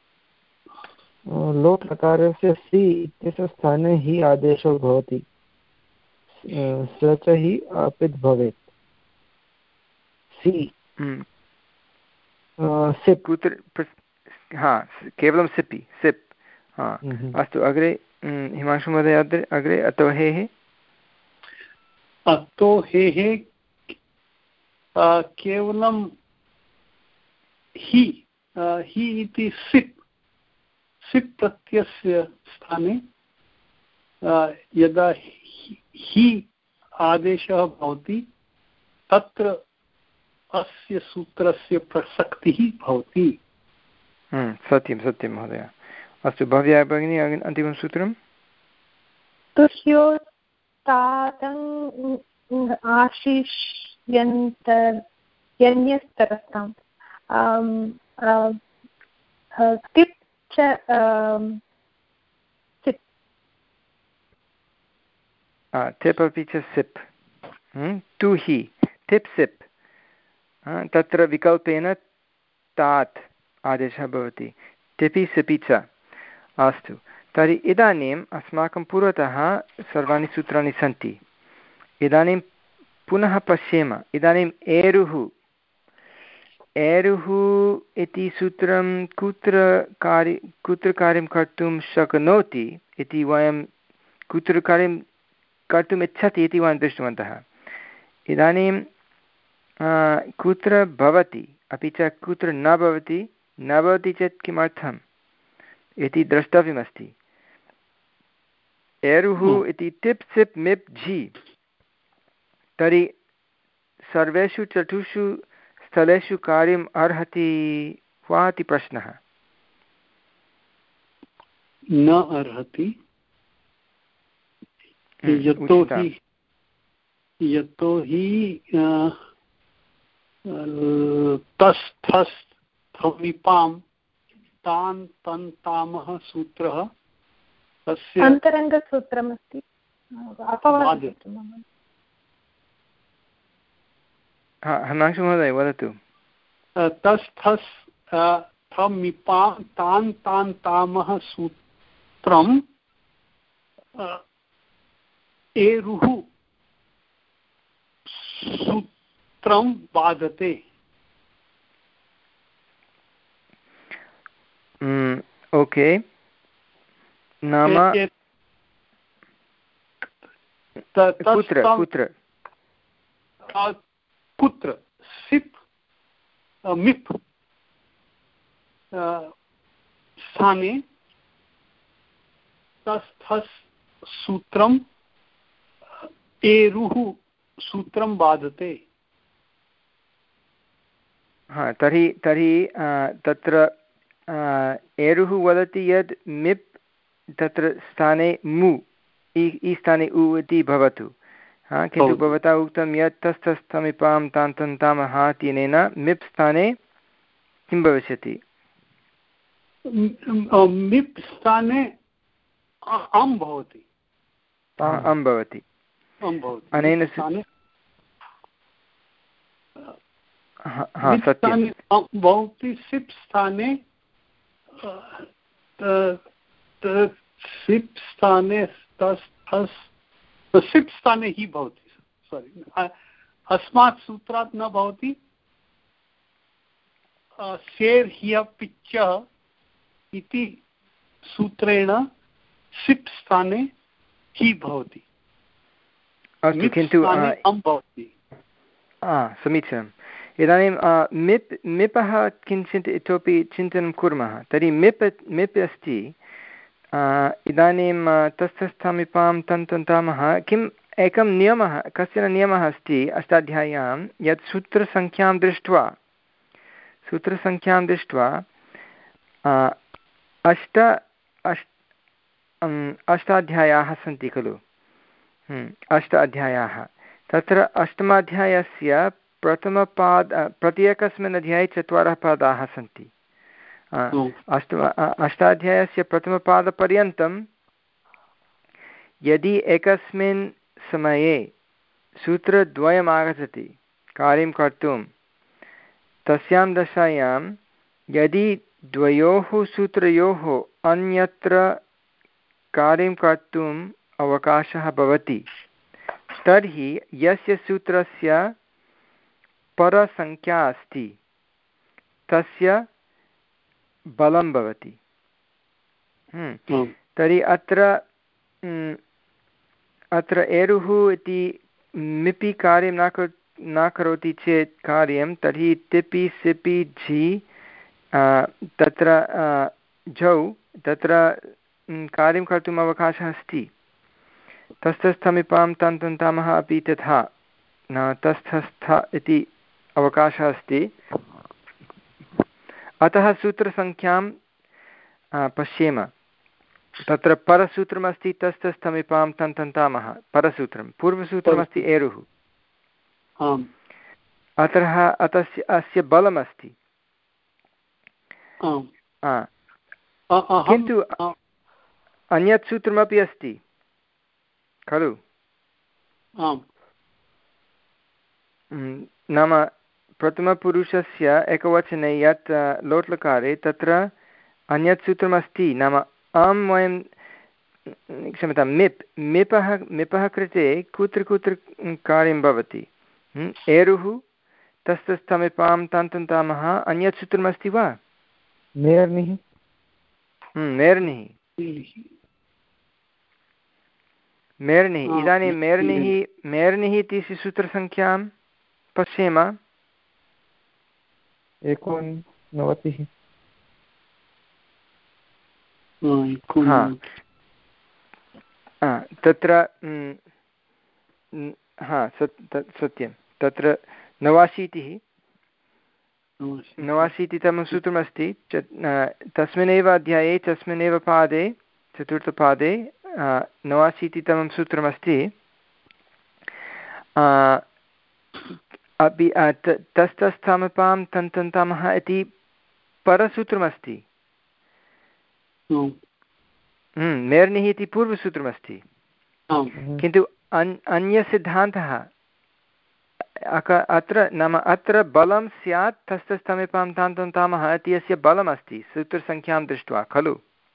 लोट् लकारस्य सि इत्यस्य स्थाने हि आदेशो भवति, स च हि अपित् भवेत्। सि सिप् कुत्र? हा केवलं सिपि सिप्। हा अस्तु अग्रे हिमांशुमहोदय अग्रे अतो हेः। अतो हेः केवलं हि हि इति सिप् सिप् प्रत्ययस्य स्थाने यदा हि आदेशः भवति तत्र अस्य सूत्रस्य प्रसक्तिः भवति। सत्यं सत्यं महोदय। अस्तु भव्या भगिनी अन्तिमं सूत्रं। तुष्यो तादं आशिष्यन्तर यन्यस्तरस्ताम् तिप् च सिप् टिप् अपि च सिप् तु हि टिप् सिप् तत्र विकल्पेन तात् आदेशः भवति टिपि सिपि च। अस्तु तर्हि इदानीम् अस्माकं पुरतः सर्वाणि सूत्राणि सन्ति। इदानीं पुनः पश्येम। इदानीम् एरुः एरुः इति सूत्रं कुत्र कार्य कुत्र कार्यं कर्तुं शक्नोति इति वयं कुत्र कार्यं कर्तुम् इच्छति इति वयं दृष्टवन्तः। इदानीं कुत्र भवति अपि च कुत्र न भवति न भवति चेत् किमर्थम् इति द्रष्टव्यमस्ति। एरुः इति टिप् सिप् मिप् झि तर्हि सर्वेषु चतुर्षु स्थलेषु कार्यम् अर्हति वा इति प्रश्नः। न अर्हति यतोहि यतोहि तस् थस् थमिपां तान् तन् तामः सूत्रः तस्य अन्तरङ्गसूत्रमस्ति। हिमांशु महोदय वदतु। तस् थस् थमिपां तान् तान् तामः सूत्रम् एरुः सूत्रं बाधते। ओके नाम कुत्र कुत्र कुत्र सिप् मिप् स्थाने तस् थस् सूत्रम् एरुः सूत्रं बाधते। हा तर्हि तर्हि तत्र एरुः वदति यद् मिप् तत्र स्थाने मु इ स्थाने उ इति भवतु। हा किन्तु भवता उक्तं यत् तस्थस्थमिपां तान् तन् तामः इत्यनेन मिप् स्थाने किं भविष्यति? मिप् स्थाने अं भवति। अं भवति अनेन भवति सिप् स्थाने सिप् स्थाने तस् थस् सिप् स्थाने हि भवति। सोरि अस्मात् सूत्रात् न भवति। शेर् ह्यपिच्च इति सूत्रेण सिप् स्थाने हि भवति। अस्तु किन्तु समीचीनम्। इदानीं मिप् मिपः किञ्चित् इतोपि चिन्तनं कुर्मः। तर्हि मिप् मिप् अस्ति। इदानीं तस्थस्थमिपां तन्तन्तामः किम् एकं नियमः कश्चन नियमः अस्ति अष्टाध्याय्यां यत् सूत्रसङ्ख्यां दृष्ट्वा सूत्रसङ्ख्यां दृष्ट्वा अष्ट अष्ट अष्टाध्यायाः सन्ति खलु। अष्ट अध्यायाः तत्र अष्टमाध्यायस्य प्रथमपाद प्रत्येकस्मिन् अध्याये चत्वारः पादाः सन्ति। अष्ट अष्टाध्यायस्य प्रथमपादपर्यन्तं यदि एकस्मिन् समये सूत्रद्वयम् आगच्छति कार्यं कर्तुं तस्यां दशायां यदि द्वयोः सूत्रयोः अन्यत्र कार्यं कर्तुम् अवकाशः भवति तर्हि यस्य सूत्रस्य परसङ्ख्या अस्ति तस्य बलं भवति। तर्हि अत्र अत्र एरुः इति मिपि कार्यं न न करोति चेत् कार्यं तर्हि तिपि सिपि झि तत्र झौ तत्र कार्यं कर्तुम् अवकाशः अस्ति। तस्थस्थमिपां तन्तन्तामः अपि तथा न तस्थस्थ इति अवकाशः अस्ति। अतः सूत्रसङ्ख्यां पश्येम। तत्र परसूत्रमस्ति तस्थस्थमिपां तन्तन्तामः परसूत्रं, पूर्वसूत्रमस्ति एरुः। अतः अतस्य अस्य बलमस्ति। किन्तु अन्यत् सूत्रमपि अस्ति खलु? नाम प्रथमपुरुषस्य एकवचने यत् लोट्लकारे तत्र अन्यत् सूत्रमस्ति। नाम अं वयं क्षम्यतां मिप् मिपः मिपः कृते कुत्र कुत्र कार्यं भवति? एरुः तस्थस्थमिपां तन्तन्तामः अन्यत् सूत्रमस्ति वा? मेर्निः मेर्निः मेर्निः इदानीं मेर्निः मेर्निः इति सूत्रसङ्ख्यां पश्येम। एकोननवतिः। तत्र हा सत्यं तत्र नवाशीतिः नवाशीतितमं सूत्रमस्ति। तस्मिन्नेव अध्याये तस्मिन्नेव पादे चतुर्थपादे नवाशीतितमं सूत्रमस्ति। अपि तस्थस्थमिपां तन्तन्तामः इति परसूत्रमस्ति। मेर्निः इति पूर्वसूत्रमस्ति। किन्तु अन् अन्यसिद्धान्तः अत्र नाम अत्र बलं स्यात् तस्थस्थमिपां तन्तन्तामः इति अस्य बलमस्ति सूत्रसङ्ख्यां दृष्ट्वा खलु?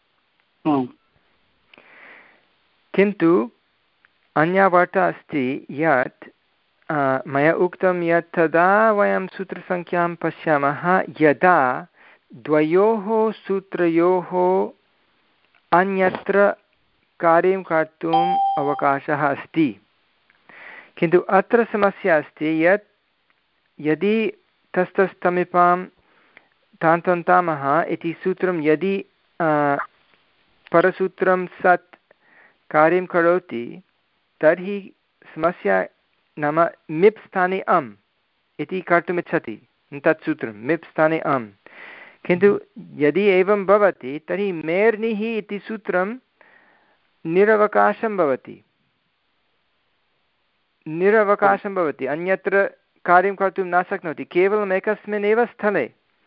किन्तु अन्या वार्ता अस्ति यत् मया उक्तं यत् तदा वयं सूत्रसङ्ख्यां पश्यामः यदा द्वयोः सूत्रयोः अन्यत्र कार्यं कर्तुम् अवकाशः अस्ति। किन्तु अत्र समस्या अस्ति यत् यदि तस्थस्थमिपां तान्तन्तामः इति सूत्रं यदि परसूत्रं सत् कार्यं करोति तर्हि समस्या नाम मिप् स्थाने अम् इति कर्तुमिच्छति तत् सूत्रं मिप् स्थाने अम्। किन्तु यदि एवं भवति तर्हि मेर्निः इति सूत्रं निरवकाशं भवति निरवकाशं भवति अन्यत्र कार्यं कर्तुं न शक्नोति केवलम् एकस्मिन् एव स्थले।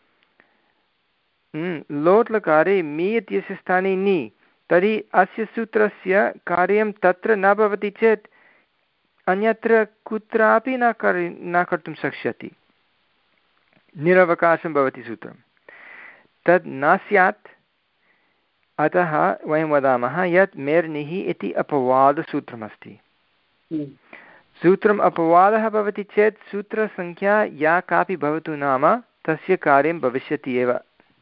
लोट् लकारे मि इत्यस्य स्थाने नि तर्हि अस्य सूत्रस्य कार्यं तत्र न भवति चेत् अन्यत्र कुत्रापि न कर् न कर्तुं शक्ष्यति निरवकाशं भवति सूत्रं तद् न स्यात्। अतः वयं वदामः यत् मेर्निः इति अपवादसूत्रमस्ति। सूत्रम् अपवादः भवति चेत् सूत्रसङ्ख्या या कापि भवतु नाम तस्य कार्यं भविष्यति एव।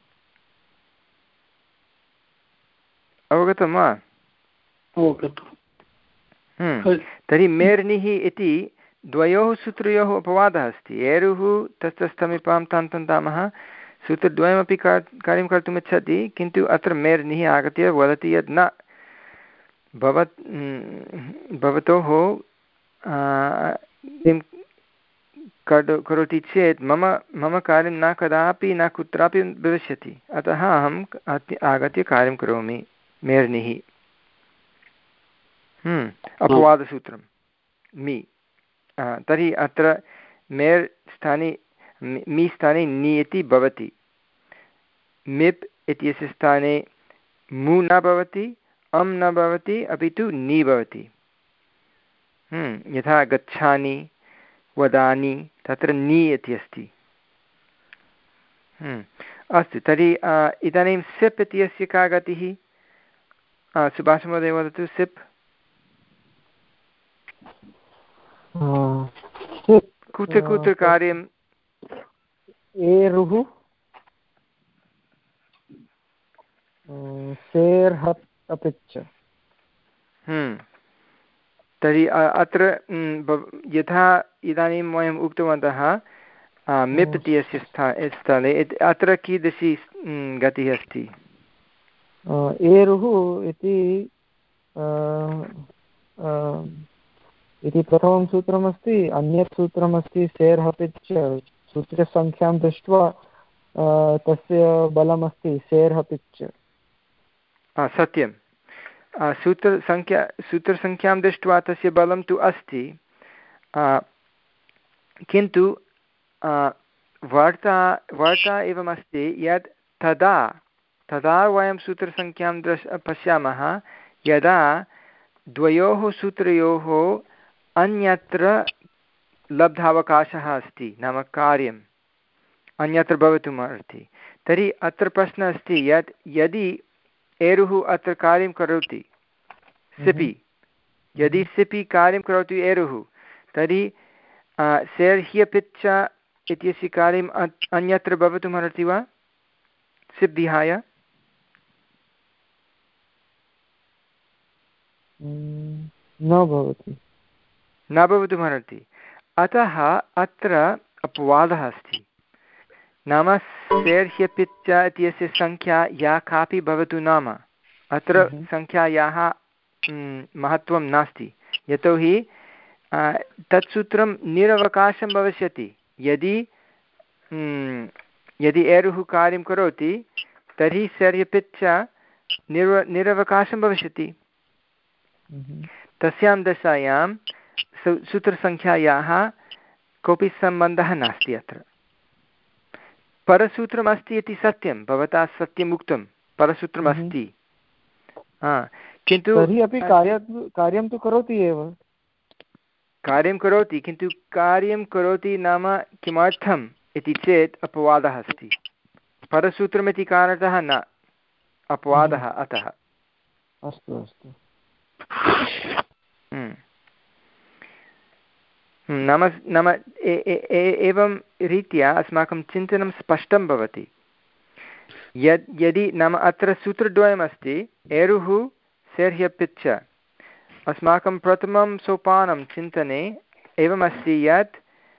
अवगतं वा? तर्हि मेर्निः इति द्वयोः सूत्रयोः अपवादः अस्ति। एरुः तस्थस्थमिपां तान्तन्तामः सूत्रद्वयमपि कार्यं कर्तुम् इच्छति किन्तु अत्र मेर्निः आगत्य वदति यत् न भवत् भवतोः किं करोति चेत् मम मम कार्यं न कदापि न कुत्रापि भविष्यति अतः अहम् आगत्य कार्यं करोमि मेर्निः। अपवादसूत्रं मि तर्हि अत्र मेर् स्थाने मि स्थाने नि इति भवति। मिप् इत्यस्य स्थाने मु न भवति अं न भवति अपि तु नि भवति। यथा गच्छानि वदानि तत्र नि इति अस्ति। अस्तु तर्हि इदानीं सिप् इत्यस्य का गतिः? सुभाषमहोदय वदतु। सिप् कुत्र कुत्र कार्यं? एरुः सेर् हप् अपि च। तर्हि अत्र यथा इदानीं वयम् उक्तवन्तः मिप् इत्यस्य स्था स्थले अत्र कीदृशी गतिः अस्ति? एरुः इति इति प्रथमं सूत्रमस्ति, अन्यत् सूत्रमस्ति सेर् हपित् च। सूत्रसङ्ख्यां दृष्ट्वा तस्य बलमस्ति सेर् हपित् च। सत्यं, सूत्रसङ्ख्या सूत्रसङ्ख्यां दृष्ट्वा तस्य बलं तु अस्ति, किन्तु वार्ता वार्ता एवमस्ति यत् तदा तदा वयं सूत्रसङ्ख्यां दृश् पश्यामः यदा द्वयोः सूत्रयोः अन्यत्र लब्धावकाशः अस्ति, नाम कार्यम् अन्यत्र भवितुमर्हति। तर्हि अत्र प्रश्नः अस्ति यत् यदि एरुः अत्र कार्यं करोति सिपि, यदि सिपि कार्यं करोति एरुः, तर्हि सेर् ह्यपिच्च इत्यस्य कार्यम् अन्यत्र भवितुमर्हति वा सिप् विहाय? न भवति, न भवितुमर्हति। अतः अत्र अपवादः अस्ति, नाम सेर् ह्यपिच्च इत्यस्य सङ्ख्या या कापि भवतु, नाम अत्र सङ्ख्यायाः महत्त्वं नास्ति, यतोहि तत् सूत्रं निरवकाशं भविष्यति। यदि यदि एरुः कार्यं करोति तर्हि सेर् ह्यपिच्च निर निरवकाशं भविष्यति। तस्यां दशायां सूत्रसङ्ख्यायाः कोऽपि सम्बन्धः नास्ति। अत्र परसूत्रमस्ति इति सत्यं, भवता सत्यम् उक्तं, परसूत्रमस्ति, किन्तु तर्हि अपि कार्यं तु करोति एव, कार्यं करोति, किन्तु कार्यं करोति नाम किमर्थम् इति चेत् अपवादः अस्ति। परसूत्रमिति कारणतः न, अपवादः अतः। अस्तु अस्तु। नाम नाम एवं रीत्या अस्माकं चिन्तनं स्पष्टं भवति। यद् यदि नाम अत्र सूत्रद्वयमस्ति, एरुः सेर् ह्यपिच्च, अस्माकं प्रथमं सोपानं चिन्तने एवमस्ति यत्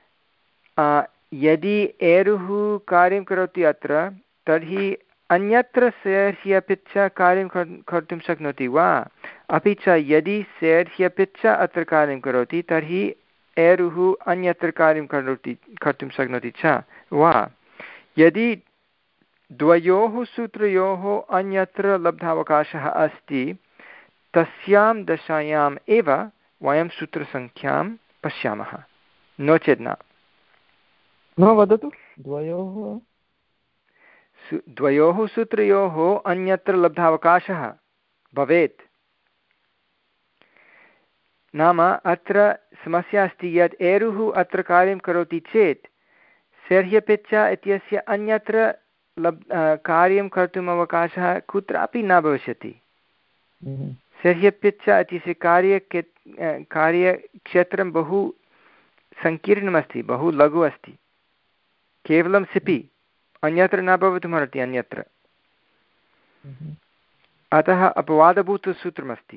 यदि एरुः कार्यं करोति अत्र, तर्हि अन्यत्र सेर् ह्यपिच्च कार्यं कर्तुं शक्नोति वा? अपि च यदि सेर् ह्यपिच्च अत्र कार्यं करोति तर्हि एरुः अन्यत्र कार्यं करोति कर्तुं शक्नोति च वा? यदि द्वयोः सूत्रयोः अन्यत्र लब्धावकाशः अस्ति, तस्यां दशायाम् एव वयं सूत्रसङ्ख्यां पश्यामः, नो चेत् न। न वदतु, द्वयोः द्वयोः सूत्रयोः अन्यत्र लब्धावकाशः भवेत्। नाम अत्र समस्या अस्ति यत् एरुः अत्र कार्यं करोति चेत् सेर् ह्यपिच्च इत्यस्य अन्यत्र लब् कार्यं कर्तुम् अवकाशः कुत्रापि न भविष्यति। सेर् ह्यपिच्च इत्यस्य कार्य कार्यक्षेत्रं बहु सङ्कीर्णमस्ति, बहु लघु अस्ति, केवलं सिपि, अन्यत्र न भवितुमर्हति अन्यत्र। अतः अपवादभूतसूत्रमस्ति।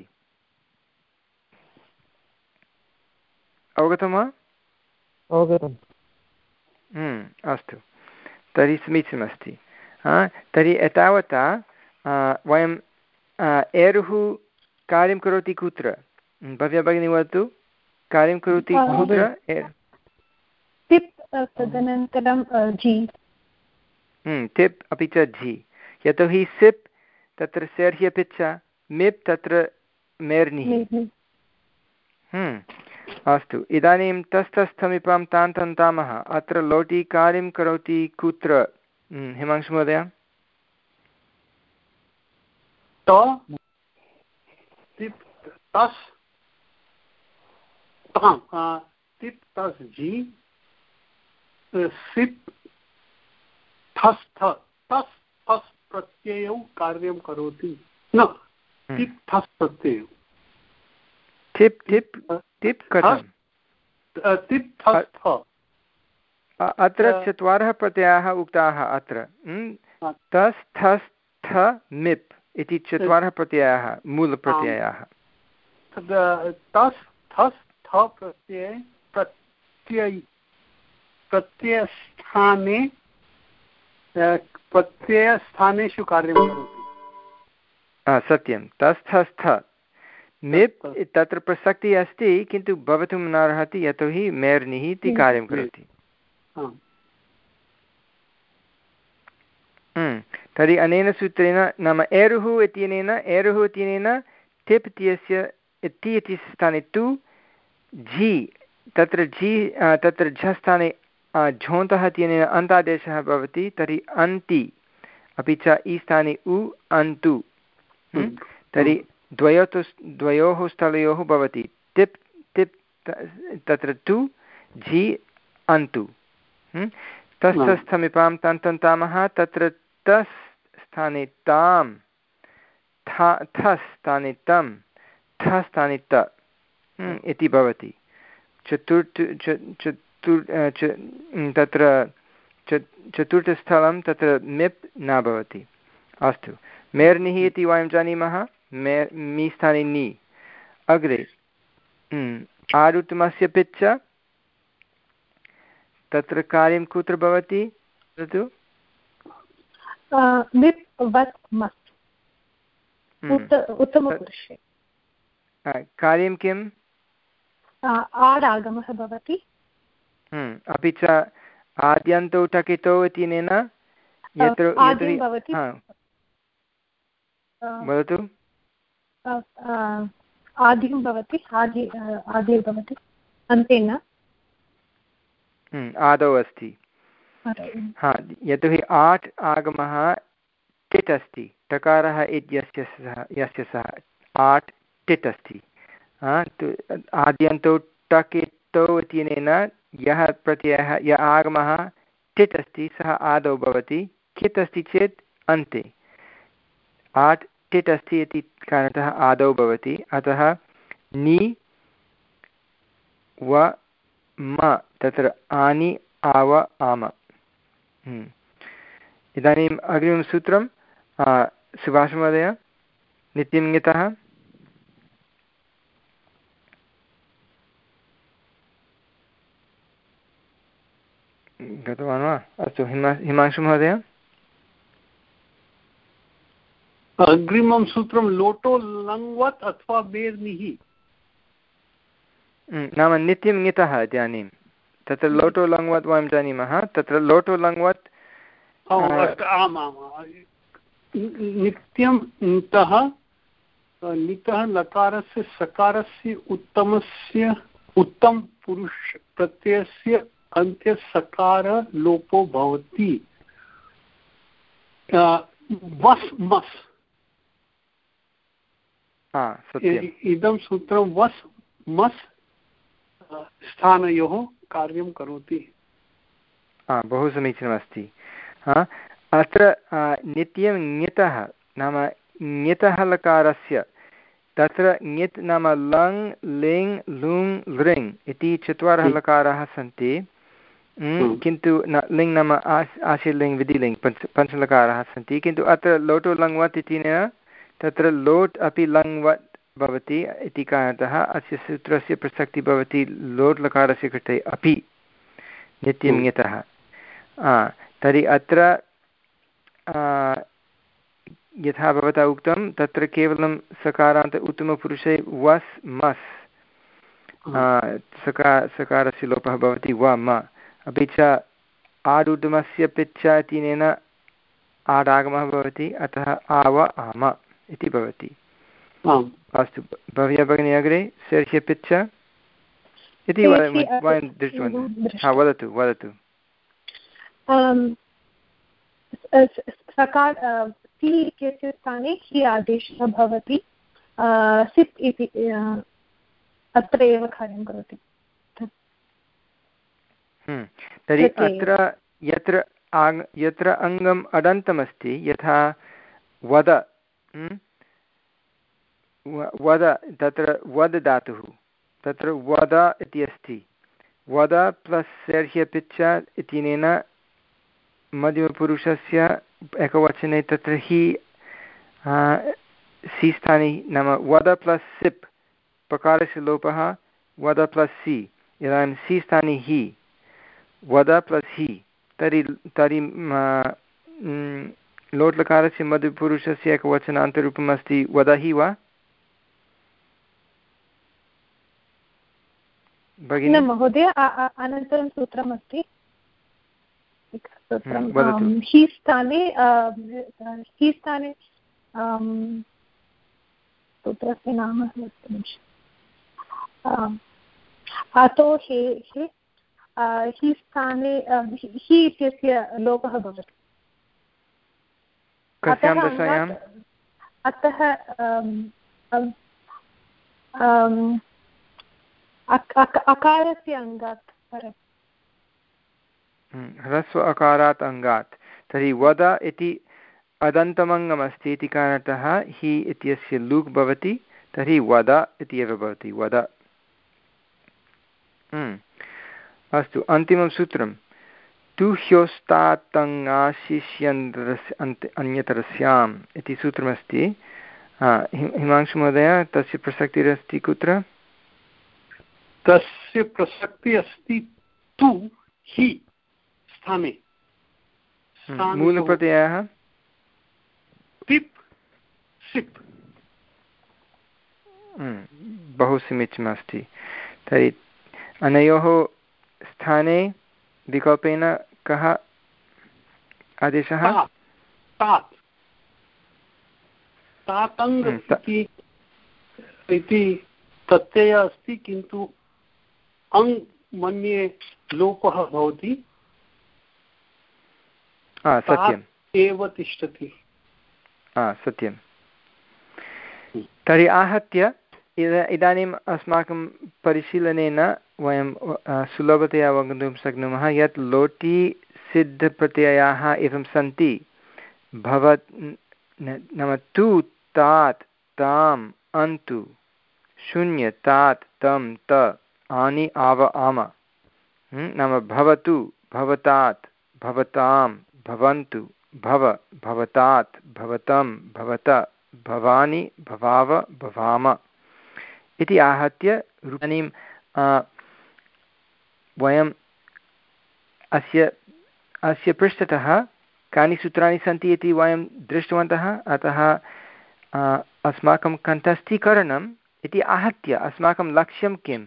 अवगतं वा? अवगतम्। अस्तु, तर्हि समीचीनमस्ति। तर्हि एतावता वयं एरुः कार्यं करोति कुत्र? भव्या भगिनी वदतु, कार्यं करोति कुत्र? तदनन्तरं जि, तिप् अपि च झि, यतोहि सिप् तत्र सेर् ह्यपिच्च, मिप् तत्र मेर्निः। अस्तु, इदानीं तस्थस्थमिपां तान्तन्तामः। अत्र लोटि कार्यं करोति कुत्र? हिमांशु महोदय? तिप् तस् जि, सिप् थस् थ, तस् थस् प्रत्ययौ कार्यं करोति न, तिप् थस् प्रत्ययौ। टिप् टिप् टिप् कथं? तिप् थस् थ। अत्र चत्वारः प्रत्ययाः उक्ताः अत्र, तस् थस् थ मिप् इति चत्वारः प्रत्ययाः, मूलप्रत्ययाः। तस् थस् थ प्रत्यये प्रत्यय प्रत्ययस्थाने प्रत्ययस्थानेषु कार्यं करोति। सत्यं तस्थस्थ मिप् तत्र प्रसक्तिः अस्ति किन्तु भवितुं न अर्हति यतोहि मेर्निः इति कार्यं करोति। तर्हि अनेन सूत्रेण नाम एरुः इत्यनेन एरुः इत्यनेन टिप् इत्यस्य इति इति स्थाने तु झि तत्र झि तत्र झस्थाने झोन्तः इत्यनेन अन्तादेशः भवति तर्हि अन्ति अपि च ई स्थाने उ अन्तु तर्हि द्वयोः द्वयोः स्थलयोः भवति टिप् टिप् तत्र तु झि अन्तु तस्थस्थमिपां तन्तन्तामः तत्र तस् स्थाने तां था थस् स्थाने तं थ स्थाने त इति भवति चतुर्थ चतुर् तत्र चतुर्थस्थलं तत्र मिप् न भवति। अस्तु मेर्निः इति वयं जानीमः मे मी स्थाने नि अग्रे आरुत्तमस्य पिच्च तत्र कार्यं कुत्र भवति वदतु। उत्तमपुरुषे कार्यं किम् आडागमः भवति अपि च आद्यन्तौ टकितौ इत्यनेन यत्र वदतु आदिं भवति आदि आदिः भवति अन्तेन आदौ अस्ति हा यतोहि आट् आगमः टिट् अस्ति टकारः इत्यस्य सः यस्य सः आट् टिट् अस्ति आद्यन्तौ टकितौ इत्यनेन यः प्रत्ययः यः आगमः टिट् अस्ति सः आदौ भवति कित् अस्ति चेत् अन्ते आट् टिट् अस्ति इति कारणतः आदौ भवति अतः नि व म तत्र आनि आव आम। इदानीम् अग्रिमं सूत्रं सुभाषमहोदय नित्यं ङितः गतवान् वा? अस्तु हिमा हिमांशु महोदय अग्रिमं सूत्रं लोटो लङ्वत् अथवा बेर्निः नाम नित्यं ङितः इदानीं तत्र लोटो लङ्वत् वयं जानीमः तत्र लोटो लङ्वत् नित्यं ङितः नितः लकारस्य सकारस्य उत्तमस्य उत्तम पुरुष प्रत्ययस्य अन्त्य सकार लोपो भवति वस् मस् इदं सूत्रं वस् मस् स्थानयोः कार्यं करोति। बहु समीचीनमस्ति। अत्र नित्यं ङितः नाम ङितः लकारस्य तत्र ङित् नाम लङ् लिङ् लुङ् लृङ् इति चत्वारः लकाराः सन्ति किन्तु न लिङ् नाम आश् आशीर्लिङ् विधिलिङ् पञ्च पञ्चलकाराः सन्ति किन्तु अत्र लोटो लङ्वत् इत्यनेन तत्र लोट् अपि लङ्वत् भवति इति कारणतः अस्य सूत्रस्य प्रसक्तिः भवति लोट् लकारस्य कृते अपि नित्यं ङितः। तर्हि अत्र यथा भवता उक्तं तत्र केवलं सकारान्त उत्तमपुरुषे वस् मस् सका सकारस्य लोपः भवति व म अपि च आडुद्मस्य पिच्च इत्यनेन आडागमः भवति अतः आव आम इति भवति। अस्तु भव्या भगिनी अग्रे सर्ह्य पिच्च इति वयं दृष्टवन्तः। हा वदतु वदतु। सकार ति इत्यस्य स्थाने हि आदेशः भवति सिप् इति अत्र एव कार्यं करोति। तर्हि अत्र यत्र आङ् यत्र अङ्गम् अडन्तमस्ति यथा वद वद तत्र वद धातुः तत्र वद इति अस्ति वद प्लस् सर्ह्य पिच्च इत्यनेन मध्यमपुरुषस्य एकवचने तत्र हि सि स्थाने नाम वद प्लस् सिप् पकारस्य लोपः वद प्लस् सि इदानीं सि स्थाने हि वद प्लस् हि तर्हि तर्हि लोट्लकारस्य मध्यपुरुषस्य एकवचनान्तरूपम् अस्ति वदहि वा न महोदय अनन्तरं सूत्रमस्ति हि स्थाने हि स्थाने सूत्रस्य नाम अतो हे हे हि स्थाने हि इत्यस्य लोपः भवति कस्यां दशायाम् अतः अकारस्य अङ्गात् परं ह्रस्व अकारात् अङ्गात् तर्हि वद इति अदन्तमङ्गमस्ति इति कारणतः हि इत्यस्य लुक् भवति तर्हि वद इति एव भवति वद। अस्तु अन्तिमं सूत्रं तु ह्योस्तातङ्गाशिष्यन्तरस्य अन्यतरस्याम् इति सूत्रमस्ति। हिमांशुमहोदय तस्य प्रसक्तिरस्ति कुत्र? तस्य प्रसक्तिः अस्ति तु हि स्थाने मूलप्रत्ययः पिप् सिप् बहु समीचीनमस्ति। तर्हि अनयोः स्थाने विकल्पेन कः आदेशः? तात् तातङ्ग इति प्रत्ययः अस्ति किन्तु अङ् मन्ये लोपः भवति सत्यम् एव तिष्ठति। सत्यं। तर्हि आहत्य इदानीम् अस्माकं परिशीलनेन वयं सुलभतया अवगन्तुं शक्नुमः यत् लोटि सिद्धप्रत्ययाः एवं सन्ति भवत् नाम तु तात् ताम् अन्तु शून्य तात् तं त आनि आव आम नाम भवतु भवतात् भवतां भवन्तु भव भवतात् भवतं भवत भवानि भवाव भवाम इति आहत्य इदानीं वयम् अस्य अस्य पृष्ठतः कानि सूत्राणि सन्ति इति वयं दृष्टवन्तः। अतः अस्माकं कण्ठस्थीकरणम् इति आहत्य अस्माकं लक्ष्यं किम्?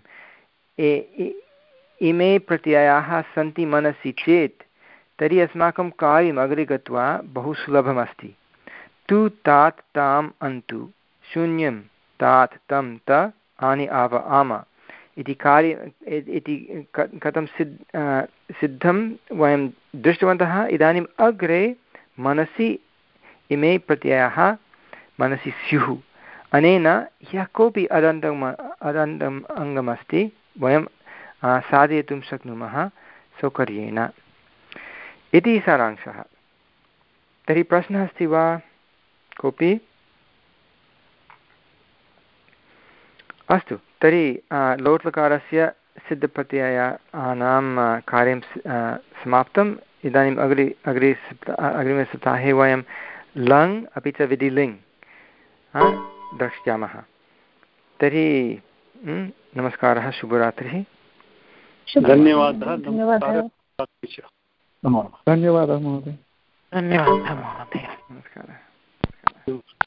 इमे प्रत्ययाः सन्ति मनसि चेत् तर्हि अस्माकं कार्यम् अग्रे गत्वा बहु सुलभमस्ति। तु तात् ताम् अन्तु शून्यं तात् तं त आनि आव आम इति कार्य इति कथं सिद्ध सिद्धं वयं दृष्टवन्तः। इदानीम् अग्रे मनसि इमे प्रत्ययाः मनसि स्युः। अनेन यः कोऽपि अदन्तम् अदन्तम् अङ्गमस्ति वयं साधयितुं शक्नुमः सौकर्येण इति सारांशः। तर्हि प्रश्नः अस्ति वा कोऽपि? अस्तु तर्हि लोट्लकारस्य सिद्धप्रत्ययानां कार्यं समाप्तम्। इदानीम् अग्रे अग्रे अग्रिमे सप्ताहे वयं लङ् अपि च विधिलिङ् द्रक्ष्यामः। तर्हि नमस्कारः, शुभरात्रिः। धन्यवादः। धन्यवादः महोदय। धन्यवादः महोदय। धन्यवादः महोदय। नमस्कारः।